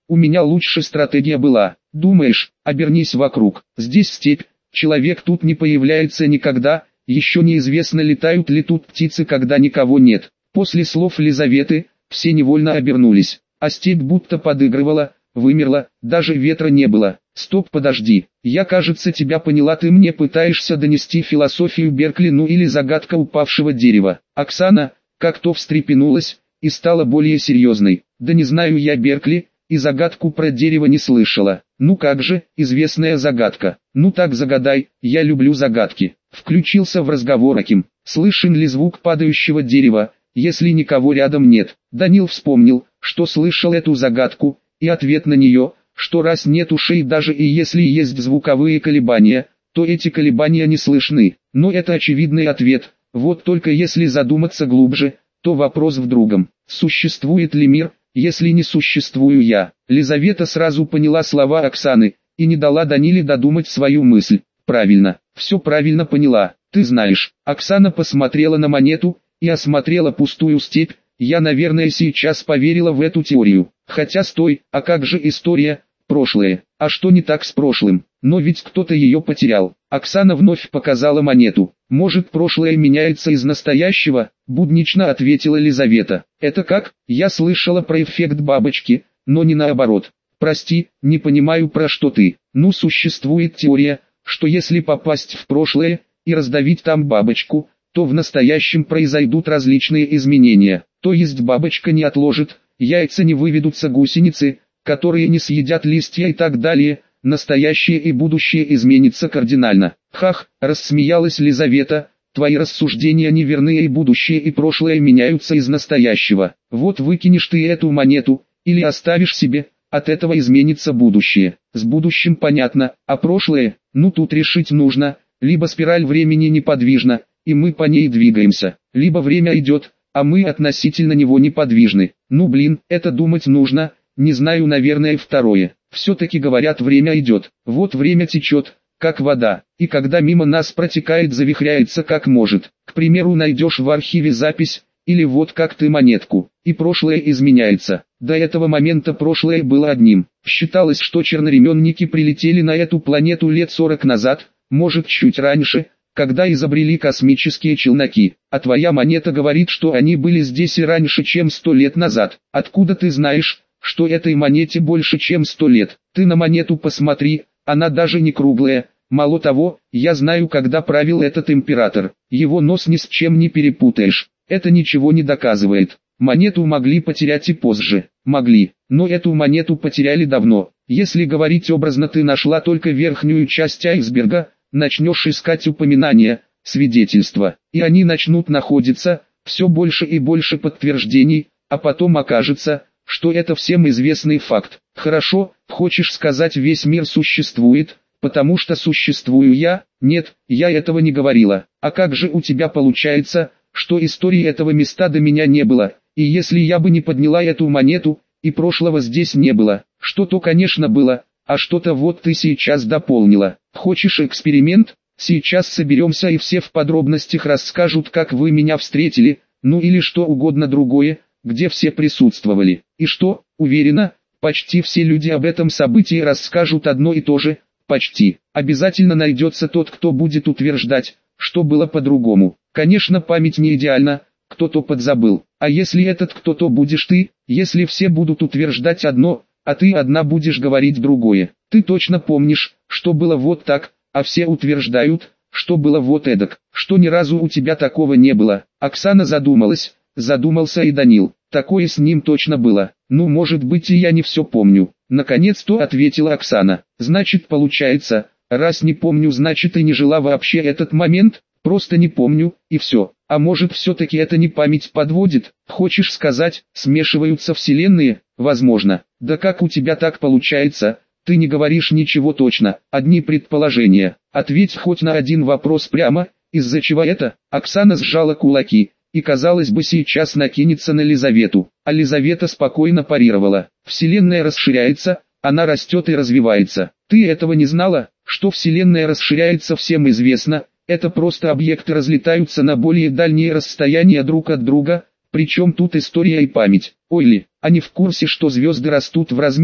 У меня лучше стратегия была. Думаешь, обернись вокруг. Здесь степь, человек тут не появляется никогда, еще неизвестно, летают ли тут птицы, когда никого нет. После слов Лизаветы, все невольно обернулись, а степь будто подыгрывала, вымерла, даже ветра не было. Стоп, подожди, я, кажется, тебя поняла, ты мне пытаешься донести философию Беркли, ну или загадка упавшего дерева. Оксана как-то встрепенулась и стала более серьезной. Да не знаю я Беркли, и загадку про дерево не слышала. Ну как же, известная загадка. Ну так загадай, я люблю загадки. Включился в разговор Аким. Слышен ли звук падающего дерева, если никого рядом нет? Данил вспомнил, что слышал эту загадку, и ответ на нее, что раз нет ушей, даже и если есть звуковые колебания, то эти колебания не слышны. Но это очевидный ответ, вот только если задуматься глубже, то вопрос в другом. Существует ли мир, если не существую я? Лизавета сразу поняла слова Оксаны, и не дала Даниле додумать свою мысль. Правильно, все правильно поняла. Ты знаешь, Оксана посмотрела на монету, и осмотрела пустую степь. Я, наверное, сейчас поверила в эту теорию. Хотя стой, а как же история, прошлое? А что не так с прошлым? Но ведь кто-то ее потерял. Оксана вновь показала монету. Может, прошлое меняется из настоящего? Буднично ответила Лизавета. Это как? Я слышала про эффект бабочки, но не наоборот. Прости, не понимаю, про что ты. Ну, существует теория, что если попасть в прошлое и раздавить там бабочку, то в настоящем произойдут различные изменения. То есть бабочка не отложит, яйца не выведутся, гусеницы, которые не съедят листья и так далее. Настоящее и будущее изменится кардинально. Хах, рассмеялась Лизавета, твои рассуждения неверны, и будущее и прошлое меняются из настоящего. Вот выкинешь ты эту монету, или оставишь себе, от этого изменится будущее. С будущим понятно, а прошлое, ну тут решить нужно, либо спираль времени неподвижна, и мы по ней двигаемся, либо время идет, а мы относительно него неподвижны. Ну блин, это думать нужно, не знаю, наверное второе. Все-таки говорят, время идет, вот время течет, как вода, и когда мимо нас протекает, завихряется как может. К примеру, найдешь в архиве запись, или вот как ты монетку, и прошлое изменяется. До этого момента прошлое было одним. Считалось, что черноременники прилетели на эту планету лет сорок назад, может чуть раньше, когда изобрели космические челноки. А твоя монета говорит, что они были здесь и раньше, чем сто лет назад. Откуда ты знаешь, что этой монете больше, чем сто лет? Ты на монету посмотри, она даже не круглая. Мало того, я знаю, когда правил этот император. Его нос ни с чем не перепутаешь. Это ничего не доказывает. Монету могли потерять и позже. Могли, но эту монету потеряли давно. Если говорить образно, ты нашла только верхнюю часть айсберга, начнешь искать упоминания, свидетельства, и они начнут находиться, все больше и больше подтверждений, а потом окажется, что это всем известный факт. Хорошо, хочешь сказать, весь мир существует, потому что существую я? Нет, я этого не говорила. А как же у тебя получается, что истории этого места до меня не было, и если я бы не подняла эту монету, и прошлого здесь не было, что-то, конечно, было, а что-то вот ты сейчас дополнила. Хочешь эксперимент? Сейчас соберемся и все в подробностях расскажут, как вы меня встретили, ну или что угодно другое, где все присутствовали. И что, уверена, почти все люди об этом событии расскажут одно и то же, почти. Обязательно найдется тот, кто будет утверждать, что было по-другому. Конечно, память не идеальна, кто-то подзабыл. А если этот кто-то будешь ты, если все будут утверждать одно, а ты одна будешь говорить другое? Ты точно помнишь, что было вот так, а все утверждают, что было вот эдак, что ни разу у тебя такого не было. Оксана задумалась, задумался и Данил. Такое с ним точно было. Ну, может быть, и я не все помню. Наконец-то ответила Оксана. Значит, получается, раз не помню, значит и не жила вообще этот момент, просто не помню, и все. А может, все-таки это не память подводит? Хочешь сказать, смешиваются вселенные? Возможно. Да как у тебя так получается? Ты не говоришь ничего точно, одни предположения. Ответь хоть на один вопрос прямо, из-за чего это? Оксана сжала кулаки, и, казалось бы, сейчас накинется на Лизавету. А Лизавета спокойно парировала. Вселенная расширяется, она растет и развивается. Ты этого не знала? Что Вселенная расширяется, всем известно. Это просто объекты разлетаются на более дальние расстояния друг от друга. Причем тут история и память. Ой ли, они в курсе, что звезды растут в размерах?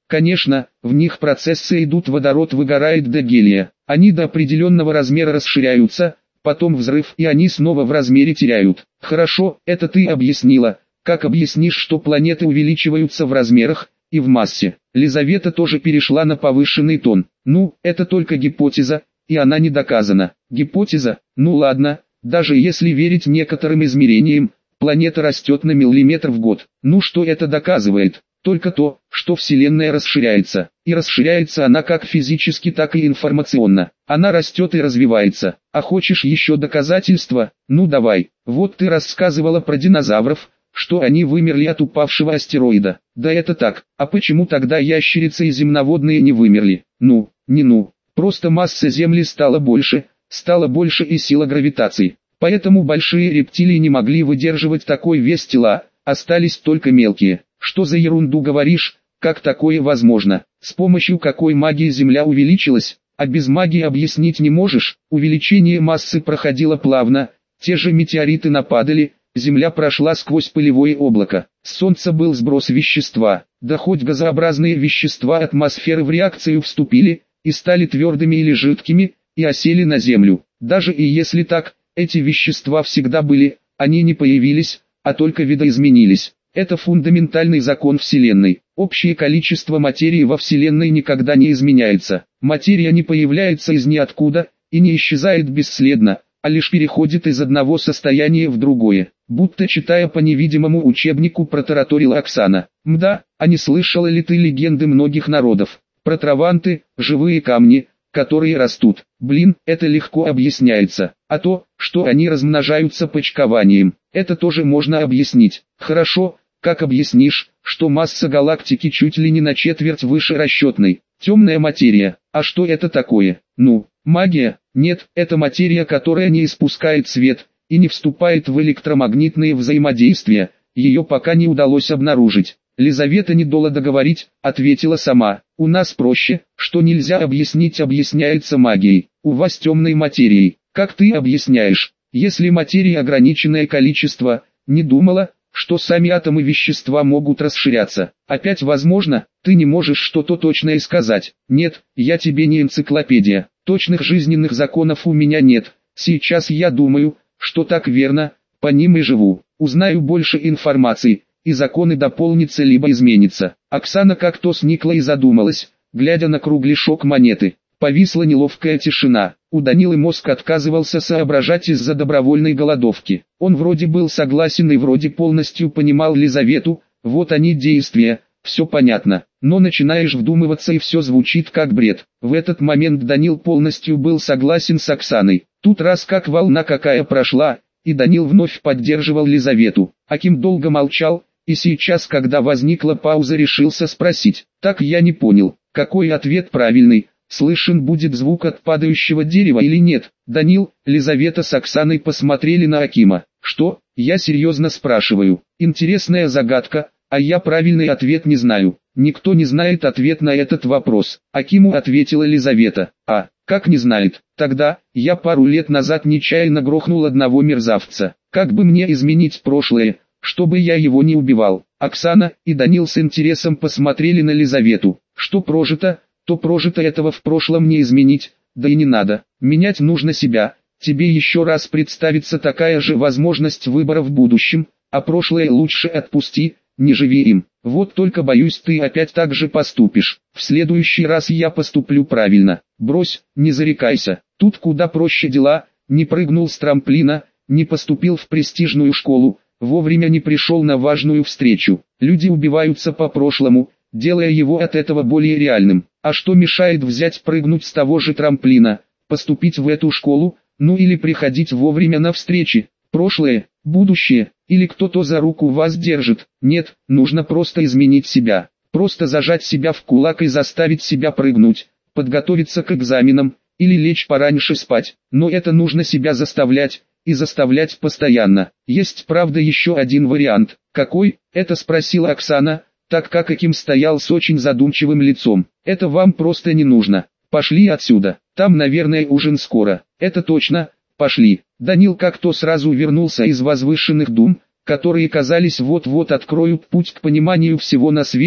Конечно, в них процессы идут, водород выгорает до гелия. Они до определенного размера расширяются, потом взрыв и они снова в размере теряют. Хорошо, это ты объяснила. Как объяснишь, что планеты увеличиваются в размерах и в массе? Лизавета тоже перешла на повышенный тон. Ну, это только гипотеза, и она не доказана. Гипотеза? Ну ладно, даже если верить некоторым измерениям, планета растет на миллиметр в год. Ну что это доказывает? Только то, что Вселенная расширяется. И расширяется она как физически, так и информационно. Она растет и развивается. А хочешь еще доказательства? Ну давай. Вот ты рассказывала про динозавров, что они вымерли от упавшего астероида. Да это так. А почему тогда ящерицы и земноводные не вымерли? Ну, не ну. Просто масса Земли стала больше, стала больше и сила гравитации. Поэтому большие рептилии не могли выдерживать такой вес тела, остались только мелкие. Что за ерунду говоришь? Как такое возможно? С помощью какой магии Земля увеличилась? А без магии объяснить не можешь? Увеличение массы проходило плавно, те же метеориты нападали, Земля прошла сквозь пылевое облако. С Солнца был сброс вещества, да хоть газообразные вещества атмосферы в реакцию вступили, и стали твердыми или жидкими, и осели на Землю. Даже и если так, эти вещества всегда были, они не появились, а только видоизменились. Это фундаментальный закон Вселенной. Общее количество материи во Вселенной никогда не изменяется. Материя не появляется из ниоткуда, и не исчезает бесследно, а лишь переходит из одного состояния в другое. Будто читая по невидимому учебнику, протараторила Оксана. Мда, а не слышала ли ты легенды многих народов? Про траванты, живые камни, которые растут. Блин, это легко объясняется. А то, что они размножаются почкованием, это тоже можно объяснить. Хорошо. Как объяснишь, что масса галактики чуть ли не на четверть выше расчетной? Темная материя. А что это такое? Ну, магия? Нет, это материя, которая не испускает свет и не вступает в электромагнитные взаимодействия. Ее пока не удалось обнаружить. Лизавета не дала договорить, ответила сама. У нас проще, что нельзя объяснить, объясняется магией. У вас темной материей. Как ты объясняешь? Если материи ограниченное количество, не думала, что сами атомы вещества могут расширяться. Опять возможно, ты не можешь что-то точное сказать. Нет, я тебе не энциклопедия. Точных жизненных законов у меня нет. Сейчас я думаю, что так верно, по ним и живу. Узнаю больше информации, и законы дополнятся либо изменятся. Оксана как-то сникла и задумалась, глядя на кругляшок монеты. Повисла неловкая тишина. У Данилы мозг отказывался соображать из-за добровольной голодовки. Он вроде был согласен и вроде полностью понимал Лизавету, вот они действия, все понятно. Но начинаешь вдумываться и все звучит как бред. В этот момент Данил полностью был согласен с Оксаной. Тут раз как волна какая прошла, и Данил вновь поддерживал Лизавету. Аким долго молчал, и сейчас, когда возникла пауза, решился спросить. Так я не понял, какой ответ правильный? Слышен будет звук от падающего дерева или нет? Данил, Лизавета с Оксаной посмотрели на Акима. Что? Я серьезно спрашиваю. Интересная загадка, а я правильный ответ не знаю. Никто не знает ответ на этот вопрос. Акиму ответила Лизавета. А, как не знает? Тогда, я пару лет назад нечаянно грохнул одного мерзавца. Как бы мне изменить прошлое, чтобы я его не убивал? Оксана и Данил с интересом посмотрели на Лизавету. Что прожито, то прожито, этого в прошлом не изменить, да и не надо. Менять нужно себя. Тебе еще раз представится такая же возможность выбора в будущем, а прошлое лучше отпусти, не живи им. Вот только боюсь, ты опять так же поступишь. В следующий раз я поступлю правильно. Брось, не зарекайся. Тут куда проще дела. Не прыгнул с трамплина, не поступил в престижную школу, вовремя не пришел на важную встречу. Люди убиваются по прошлому, делая его от этого более реальным. А что мешает взять, прыгнуть с того же трамплина, поступить в эту школу, ну или приходить вовремя на встречи? Прошлое, будущее, или кто-то за руку вас держит? Нет, нужно просто изменить себя. Просто зажать себя в кулак и заставить себя прыгнуть, подготовиться к экзаменам, или лечь пораньше спать. Но это нужно себя заставлять, и заставлять постоянно. Есть, правда, еще один вариант. Какой? Это спросила Оксана, так как Аким стоял с очень задумчивым лицом. Это вам просто не нужно. Пошли отсюда. Там, наверное, ужин скоро. Это точно. Пошли. Данил как-то сразу вернулся из возвышенных дум, которые казались вот-вот откроют путь к пониманию всего на свете,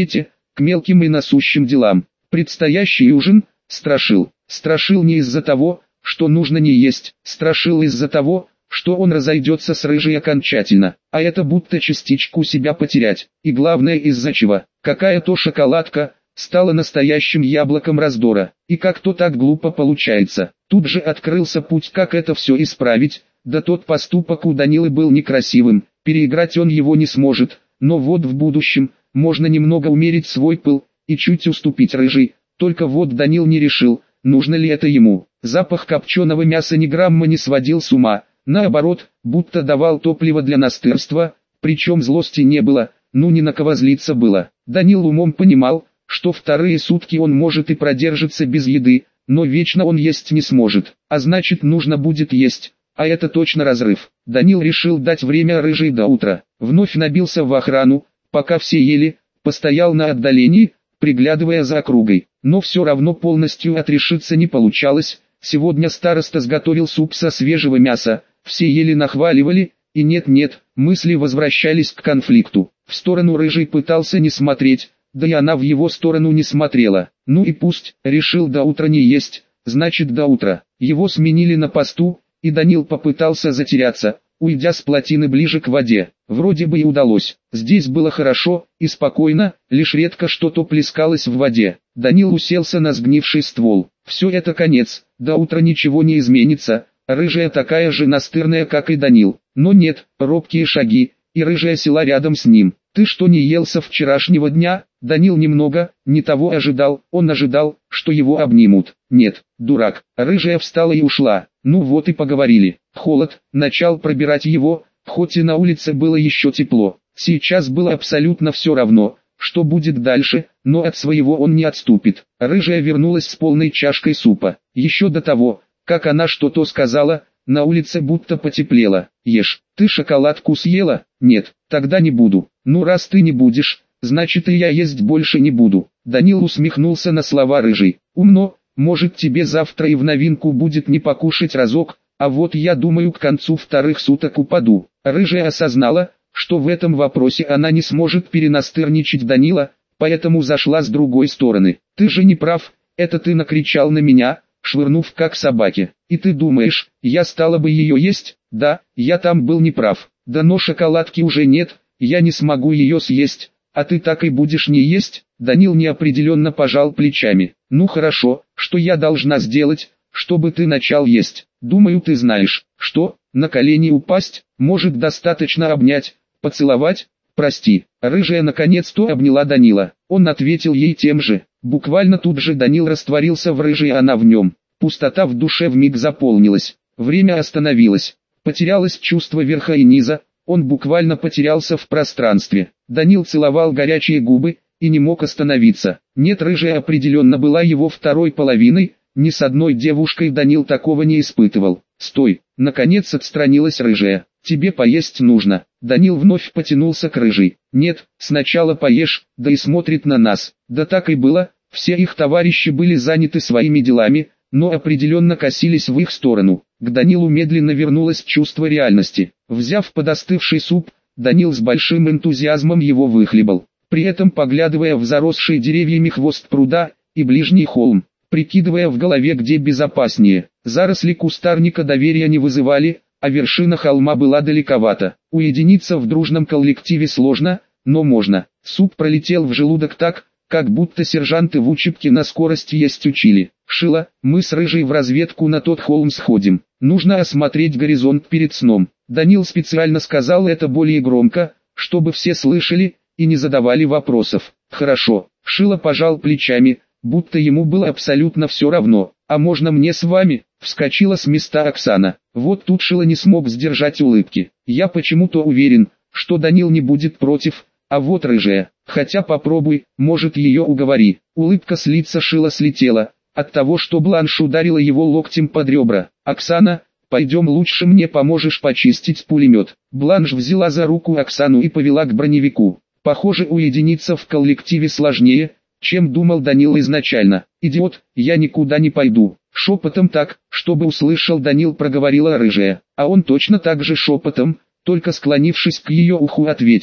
к мелким и насущим делам. Предстоящий ужин страшил. Страшил не из-за того, что нужно не есть, страшил из-за того, что он разойдется с рыжей окончательно, а это будто частичку себя потерять, и главное из-за чего, какая-то шоколадка стала настоящим яблоком раздора, и как то так глупо получается. Тут же открылся путь, как это все исправить, да тот поступок у Данилы был некрасивым, переиграть он его не сможет, но вот в будущем, можно немного умерить свой пыл, и чуть уступить рыжей, только вот Данил не решил, нужно ли это ему. Запах копченого мяса ни грамма не сводил с ума, наоборот, будто давал топливо для настырства, причем злости не было, ну ни на кого злиться было. Данил умом понимал, что вторые сутки он может и продержится без еды, но вечно он есть не сможет, а значит нужно будет есть, а это точно разрыв. Данил решил дать время рыжей до утра, вновь набился в охрану, пока все ели, постоял на отдалении, приглядывая за округой, но все равно полностью отрешиться не получалось. Сегодня староста сготовил суп со свежего мяса, все ели нахваливали, и нет-нет, мысли возвращались к конфликту. В сторону рыжей пытался не смотреть, да и она в его сторону не смотрела. Ну и пусть, решил до утра не есть, значит до утра. Его сменили на посту, и Данил попытался затеряться, уйдя с плотины ближе к воде. Вроде бы и удалось. Здесь было хорошо и спокойно, лишь редко что-то плескалось в воде. Данил уселся на сгнивший ствол. Все это конец, до утра ничего не изменится. Рыжая такая же настырная, как и Данил. Но нет, робкие шаги, и рыжая села рядом с ним. «Ты что, не ел со вчерашнего дня?» Данил немного, не того ожидал, он ожидал, что его обнимут. Нет, дурак. Рыжая встала и ушла. Ну вот и поговорили. Холод начал пробирать его, хоть и на улице было еще тепло. Сейчас было абсолютно все равно, что будет дальше, но от своего он не отступит. Рыжая вернулась с полной чашкой супа. Еще до того, как она что-то сказала, на улице будто потеплело. «Ешь, ты шоколадку съела?» «Нет, тогда не буду». «Ну раз ты не будешь, значит и я есть больше не буду». Данил усмехнулся на слова рыжей. «Умно, может тебе завтра и в новинку будет не покушать разок, а вот я думаю к концу вторых суток упаду». Рыжая осознала, что в этом вопросе она не сможет перенастырничать Данила, поэтому зашла с другой стороны. «Ты же не прав, это ты накричал на меня, швырнув как собаке. И ты думаешь, я стала бы ее есть?» «Да, я там был неправ. Да но шоколадки уже нет, я не смогу ее съесть, а ты так и будешь не есть?» Данил неопределенно пожал плечами. «Ну хорошо, что я должна сделать, чтобы ты начал есть?» «Думаю, ты знаешь, что, на колени упасть, может достаточно обнять, поцеловать?» «Прости». Рыжая наконец-то обняла Данила. Он ответил ей тем же. Буквально тут же Данил растворился в рыжей, а она в нем. Пустота в душе вмиг заполнилась. Время остановилось. Потерялось чувство верха и низа. Он буквально потерялся в пространстве. Данил целовал горячие губы и не мог остановиться. Нет, рыжая определенно была его второй половиной. Ни с одной девушкой Данил такого не испытывал. «Стой!» Наконец отстранилась рыжая. «Тебе поесть нужно». Данил вновь потянулся к рыжей. «Нет, сначала поешь», да и смотрит на нас. Да так и было, все их товарищи были заняты своими делами, но определенно косились в их сторону. К Данилу медленно вернулось чувство реальности. Взяв подостывший суп, Данил с большим энтузиазмом его выхлебал, при этом поглядывая в заросший деревьями хвост пруда и ближний холм, прикидывая в голове, где безопаснее. Заросли кустарника доверия не вызывали, а вершина холма была далековато. Уединиться в дружном коллективе сложно, но можно. Суп пролетел в желудок так, как будто сержанты в учебке на скорость есть учили. «Шила, мы с рыжей в разведку на тот холм сходим. Нужно осмотреть горизонт перед сном». Данил специально сказал это более громко, чтобы все слышали и не задавали вопросов. «Хорошо». Шила пожал плечами, будто ему было абсолютно все равно. «А можно мне с вами?» Вскочила с места Оксана. Вот тут Шила не смог сдержать улыбки. «Я почему-то уверен, что Данил не будет против, а вот рыжая. Хотя попробуй, может ее уговори». Улыбка с лица Шила слетела, от того, что Бланш ударила его локтем под ребра. «Оксана, пойдем лучше мне поможешь почистить пулемет». Бланш взяла за руку Оксану и повела к броневику. Похоже, уединиться в коллективе сложнее, чем думал Данил изначально. «Идиот, я никуда не пойду». Шепотом так, чтобы услышал Данил, проговорила рыжая. А он точно так же шепотом, только склонившись к ее уху, ответил: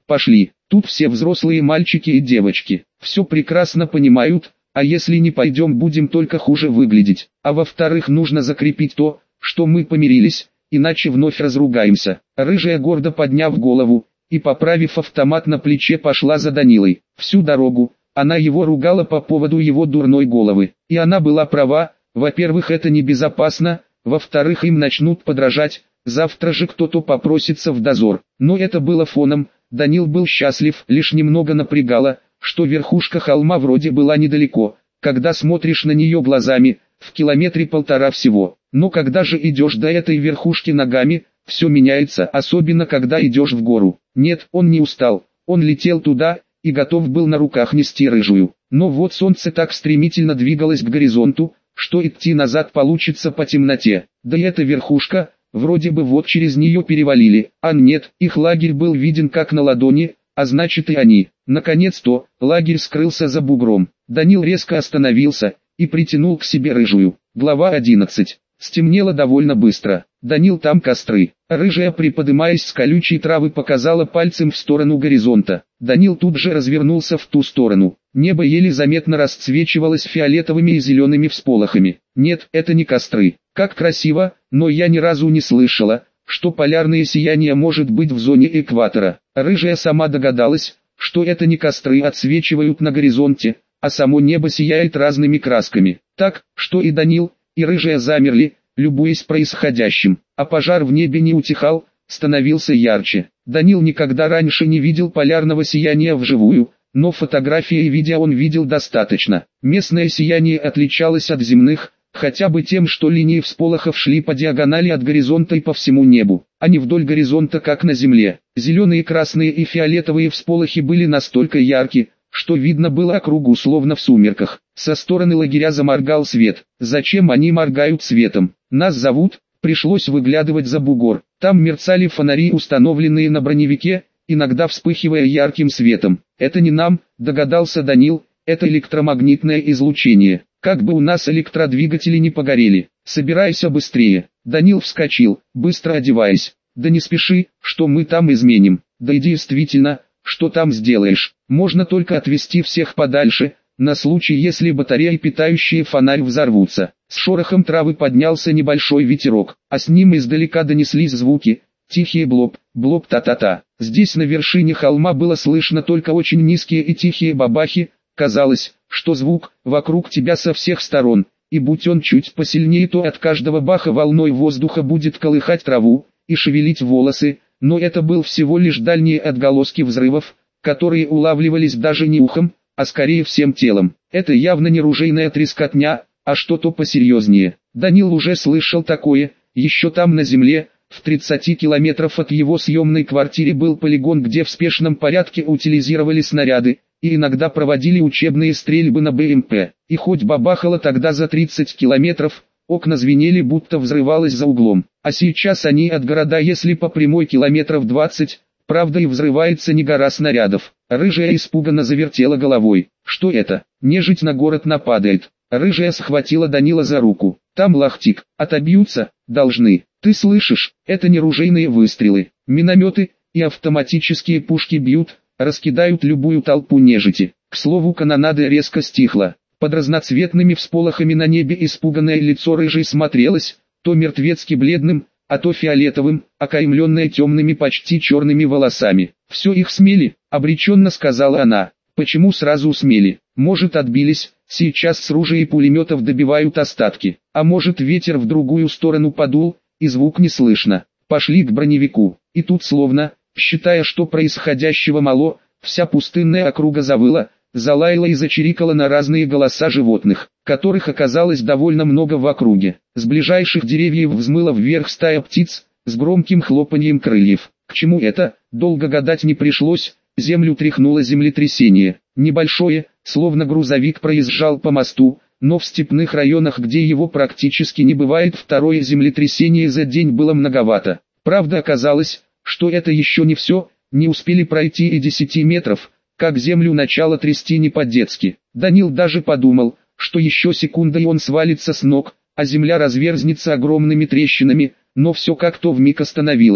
Пошли, тут все взрослые мальчики и девочки, все прекрасно понимают, а если не пойдем, будем только хуже выглядеть. А во-вторых, нужно закрепить то, что мы помирились, иначе вновь разругаемся. Рыжая, гордо подняв голову и поправив автомат на плече, пошла за Данилой. Всю дорогу она его ругала по поводу его дурной головы. И она была права. Во-первых, это небезопасно, во-вторых, им начнут подражать, завтра же кто-то попросится в дозор. Но это было фоном. Данил был счастлив, лишь немного напрягало, что верхушка холма вроде была недалеко, когда смотришь на нее глазами, в километре полтора всего. Но когда же идешь до этой верхушки ногами, все меняется, особенно когда идешь в гору. Нет, он не устал, он летел туда и готов был на руках нести рыжую. Но вот солнце так стремительно двигалось к горизонту, что идти назад получится по темноте. Да и эта верхушка, вроде бы вот через нее перевалили, а нет, их лагерь был виден как на ладони, а значит и они. Наконец-то, лагерь скрылся за бугром. Данил резко остановился и притянул к себе рыжую. Глава одиннадцать. Стемнело довольно быстро. Данил, там костры. Рыжая, приподымаясь с колючей травы, показала пальцем в сторону горизонта. Данил тут же развернулся в ту сторону. Небо еле заметно расцвечивалось фиолетовыми и зелеными всполохами. Нет, это не костры. Как красиво, но я ни разу не слышала, что полярное сияние может быть в зоне экватора. Рыжая сама догадалась, что это не костры отсвечивают на горизонте, а само небо сияет разными красками. Так, что и Данил, и Рыжая замерли, любуясь происходящим, а пожар в небе не утихал, становился ярче. Данил никогда раньше не видел полярного сияния вживую, но фотографии и видео он видел достаточно. Местное сияние отличалось от земных, хотя бы тем, что линии всполохов шли по диагонали от горизонта и по всему небу, а не вдоль горизонта, как на Земле. Зеленые, красные и фиолетовые всполохи были настолько ярки, что видно было округу словно в сумерках. Со стороны лагеря заморгал свет. Зачем они моргают светом? Нас зовут. Пришлось выглядывать за бугор. Там мерцали фонари, установленные на броневике, иногда вспыхивая ярким светом. Это не нам, догадался Данил, это электромагнитное излучение. Как бы у нас электродвигатели не погорели. Собирайся быстрее. Данил вскочил, быстро одеваясь. Да не спеши, что мы там изменим. Да и действительно, что там сделаешь? Можно только отвести всех подальше, на случай, если батареи, питающие фонарь, взорвутся. С шорохом травы поднялся небольшой ветерок, а с ним издалека донеслись звуки, тихие блоп, блоп та-та-та. Здесь на вершине холма было слышно только очень низкие и тихие бабахи. Казалось, что звук вокруг тебя со всех сторон, и будь он чуть посильнее, то от каждого баха волной воздуха будет колыхать траву и шевелить волосы, но это был всего лишь дальние отголоски взрывов, которые улавливались даже не ухом, а скорее всем телом. Это явно не ружейная трескотня, а что-то посерьезнее. Данил уже слышал такое, еще там на земле, в тридцати километрах от его съемной квартиры был полигон, где в спешном порядке утилизировали снаряды, и иногда проводили учебные стрельбы на бэ эм пэ. И хоть бабахало тогда за тридцать километров, окна звенели, будто взрывалось за углом. А сейчас они от города, если по прямой километров двадцать, правда, и взрывается не гора снарядов. Рыжая испуганно завертела головой. Что это? Нежить на город нападает. Рыжая схватила Данила за руку. Там лахтик. Отобьются? Должны. Ты слышишь? Это не ружейные выстрелы. Минометы и автоматические пушки бьют, раскидают любую толпу нежити. К слову, канонада резко стихла. Под разноцветными всполохами на небе испуганное лицо Рыжей смотрелось, то мертвецки бледным, а то фиолетовым, окаймленное темными, почти черными волосами. «Все их смели», — обреченно сказала она. «Почему сразу смели? Может, отбились, сейчас с ружей и пулеметов добивают остатки, а может, ветер в другую сторону подул, и звук не слышно. Пошли к броневику». И тут, словно, считая, что происходящего мало, вся пустынная округа завыла, залаяла и зачирикала на разные голоса животных, которых оказалось довольно много в округе. С ближайших деревьев взмыла вверх стая птиц, с громким хлопаньем крыльев. К чему это, долго гадать не пришлось, землю тряхнуло землетрясение. Небольшое, словно грузовик проезжал по мосту, но в степных районах, где его практически не бывает, второе землетрясение за день было многовато. Правда, оказалось, что это еще не все, не успели пройти и десяти метров, как землю начало трясти не по-детски. Данил даже подумал, что еще секунда и он свалится с ног, а земля разверзнется огромными трещинами, но все как-то вмиг остановилось.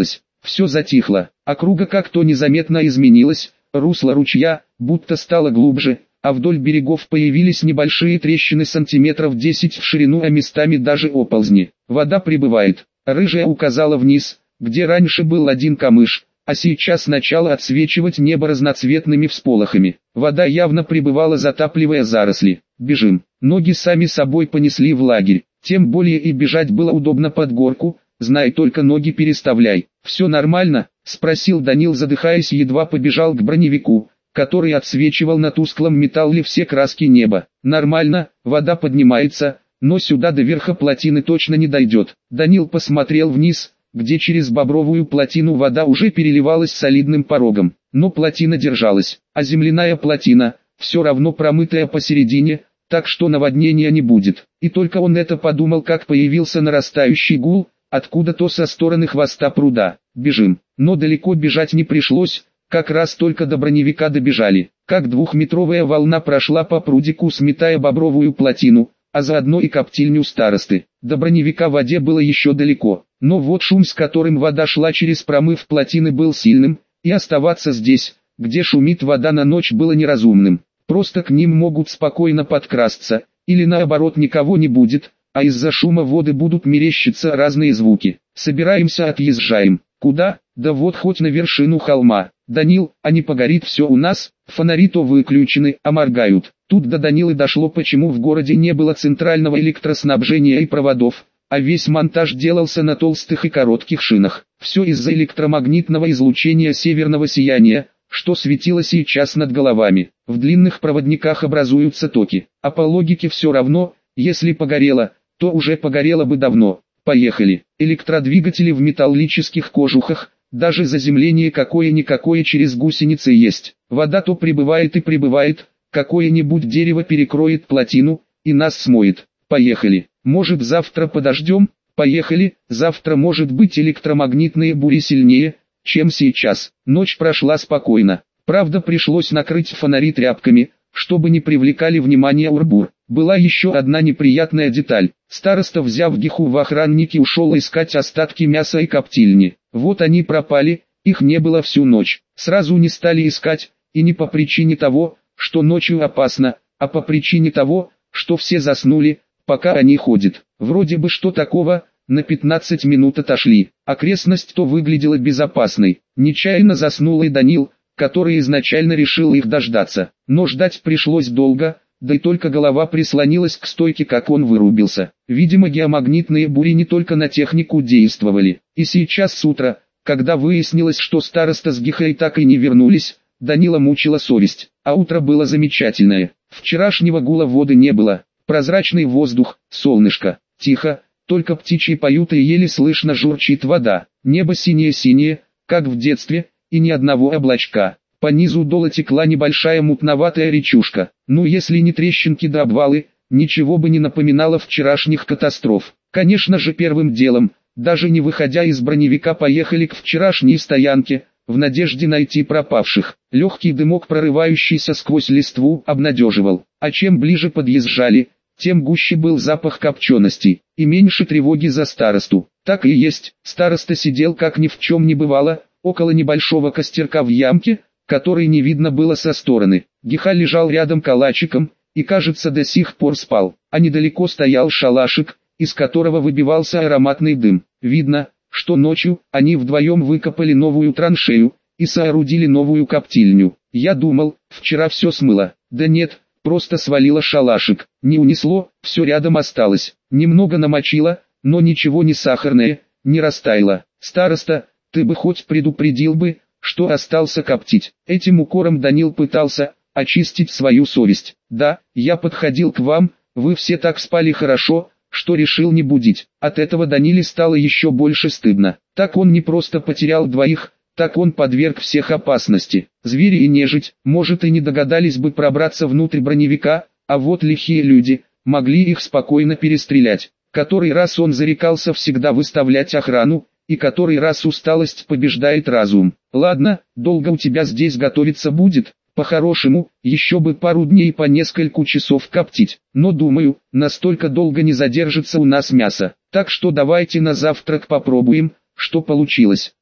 Все затихло, округа как-то незаметно изменилась, русло ручья, будто стало глубже, а вдоль берегов появились небольшие трещины сантиметров десять в ширину, а местами даже оползни. Вода прибывает. Рыжая указала вниз, где раньше был один камыш, а сейчас начало отсвечивать небо разноцветными всполохами. Вода явно прибывала, затапливая заросли. Бежим. Ноги сами собой понесли в лагерь. Тем более и бежать было удобно под горку, знай только ноги переставляй. «Все нормально?» — спросил Данил, задыхаясь, едва побежал к броневику, который отсвечивал на тусклом металле все краски неба. «Нормально, вода поднимается, но сюда до верха плотины точно не дойдет». Данил посмотрел вниз, где через бобровую плотину вода уже переливалась солидным порогом. Но плотина держалась, а земляная плотина, все равно промытая посередине, так что наводнения не будет. И только он это подумал, как появился нарастающий гул, откуда-то со стороны хвоста пруда. «Бежим». Но далеко бежать не пришлось, как раз только до броневика добежали. Как двухметровая волна прошла по прудику, сметая бобровую плотину, а заодно и коптильню старосты. До броневика в воде было еще далеко, но вот шум, с которым вода шла через промыв плотины, был сильным, и оставаться здесь, где шумит вода, на ночь было неразумным. Просто к ним могут спокойно подкрасться, или наоборот никого не будет, а из-за шума воды будут мерещиться разные звуки. «Собираемся, отъезжаем». «Куда?» «Да вот хоть на вершину холма». «Данил, а не погорит все у нас?» Фонари то выключены, а моргают. Тут до Данилы дошло, почему в городе не было центрального электроснабжения и проводов, а весь монтаж делался на толстых и коротких шинах. Все из-за электромагнитного излучения северного сияния, что светило сейчас над головами. В длинных проводниках образуются токи, а по логике все равно, если погорело, то уже погорело бы давно. Поехали. Электродвигатели в металлических кожухах, даже заземление какое-никакое через гусеницы есть. Вода то прибывает и прибывает, какое-нибудь дерево перекроет плотину, и нас смоет. Поехали. Может, завтра подождем? Поехали. Завтра может быть электромагнитные бури сильнее, чем сейчас. Ночь прошла спокойно. Правда, пришлось накрыть фонари тряпками, чтобы не привлекали внимание урбур. Была еще одна неприятная деталь. Староста, взяв Гиху в охранники, ушел искать остатки мяса и коптильни. Вот они пропали, их не было всю ночь. Сразу не стали искать, и не по причине того, что ночью опасно, а по причине того, что все заснули, пока они ходят. Вроде бы что такого, на пятнадцать минут отошли. Окрестность то выглядела безопасной. Нечаянно заснул и Данил, который изначально решил их дождаться. Но ждать пришлось долго, да и только голова прислонилась к стойке, как он вырубился. Видимо, геомагнитные бури не только на технику действовали. И сейчас с утра, когда выяснилось, что староста с Гихой так и не вернулись, Данила мучила совесть. А утро было замечательное. Вчерашнего гула воды не было. Прозрачный воздух, солнышко. Тихо, только птичьи поют и еле слышно журчит вода. Небо синее-синее, как в детстве, и ни одного облачка. По низу дола текла небольшая мутноватая речушка. Ну если не трещинки да обвалы, ничего бы не напоминало вчерашних катастроф. Конечно же, первым делом, даже не выходя из броневика, поехали к вчерашней стоянке, в надежде найти пропавших. Легкий дымок, прорывающийся сквозь листву, обнадеживал. А чем ближе подъезжали, тем гуще был запах копчености, и меньше тревоги за старосту. Так и есть, староста сидел, как ни в чем не бывало, около небольшого костерка в ямке, который не видно было со стороны. Гиха лежал рядом калачиком, и, кажется, до сих пор спал, а недалеко стоял шалашик, из которого выбивался ароматный дым. Видно, что ночью они вдвоем выкопали новую траншею и соорудили новую коптильню. Я думал, вчера все смыло. Да нет, просто свалило шалашик. Не унесло, все рядом осталось. Немного намочило, но ничего не сахарное, не растаяло. Староста, ты бы хоть предупредил бы, что остался коптить. Этим укором Данил пытался очистить свою совесть. Да, я подходил к вам, вы все так спали хорошо, что решил не будить. От этого Даниле стало еще больше стыдно. Так он не просто потерял двоих, так он подверг всех опасности. Звери и нежить, может, и не догадались бы пробраться внутрь броневика, а вот лихие люди могли их спокойно перестрелять. Который раз он зарекался всегда выставлять охрану, и который раз усталость побеждает разум. Ладно, долго у тебя здесь готовиться будет? По-хорошему, еще бы пару дней по нескольку часов коптить. Но думаю, настолько долго не задержится у нас мясо. Так что давайте на завтрак попробуем, что получилось.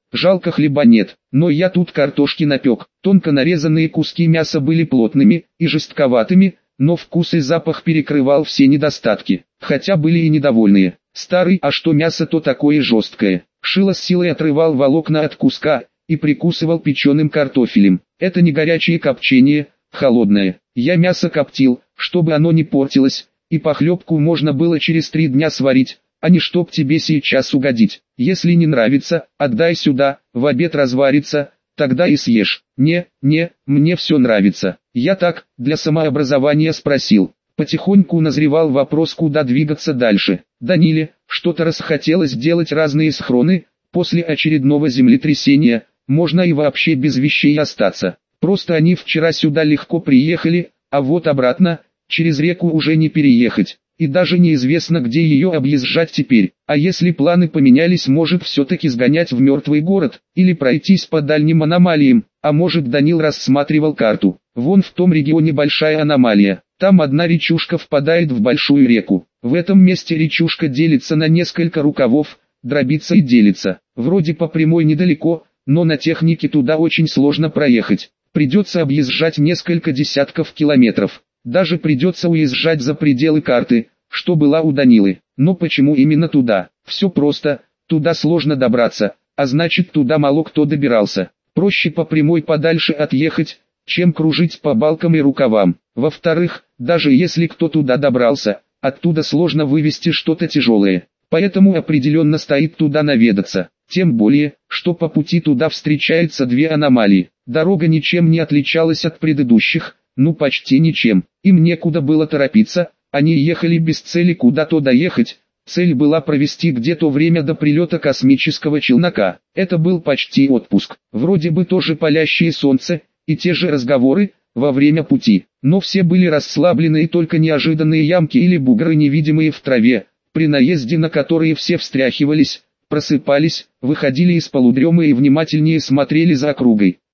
жалко хлеба нет, но я тут картошки напек. Тонко нарезанные куски мяса были плотными и жестковатыми, но вкус и запах перекрывал все недостатки, хотя были и недовольные. Старый, а что мясо то такое жесткое. Шило с силой отрывал волокна от куска и прикусывал печеным картофелем. Это не горячее копчение, холодное. Я мясо коптил, чтобы оно не портилось, и похлебку можно было через три дня сварить, а не чтоб тебе сейчас угодить. Если не нравится, отдай сюда, в обед разварится, тогда и съешь. Не, не, мне все нравится. Я так, для самообразования спросил. Потихоньку назревал вопрос, куда двигаться дальше. Даниле что-то расхотелось делать разные схроны, после очередного землетрясения, можно и вообще без вещей остаться. Просто они вчера сюда легко приехали, а вот обратно, через реку уже не переехать. И даже неизвестно, где ее объезжать теперь. А если планы поменялись, может все-таки сгонять в мертвый город, или пройтись по дальним аномалиям. А может, Данил рассматривал карту. Вон в том регионе большая аномалия. Там одна речушка впадает в большую реку. В этом месте речушка делится на несколько рукавов, дробится и делится. Вроде по прямой недалеко, но на технике туда очень сложно проехать. Придется объезжать несколько десятков километров. Даже придется уезжать за пределы карты, что была у Данилы. Но почему именно туда? Все просто, туда сложно добраться, а значит туда мало кто добирался. Проще по прямой подальше отъехать, чем кружить по балкам и рукавам. Во-вторых, даже если кто туда добрался, оттуда сложно вывести что-то тяжелое. Поэтому определенно стоит туда наведаться. Тем более, что по пути туда встречаются две аномалии. Дорога ничем не отличалась от предыдущих, ну почти ничем. Им некуда было торопиться, они ехали без цели куда-то доехать. Цель была провести где-то время до прилета космического челнока. Это был почти отпуск. Вроде бы тоже палящее солнце, и те же разговоры во время пути. Но все были расслаблены, и только неожиданные ямки или бугры, невидимые в траве, при наезде на которые все встряхивались, просыпались, выходили из полудремы и внимательнее смотрели за округой.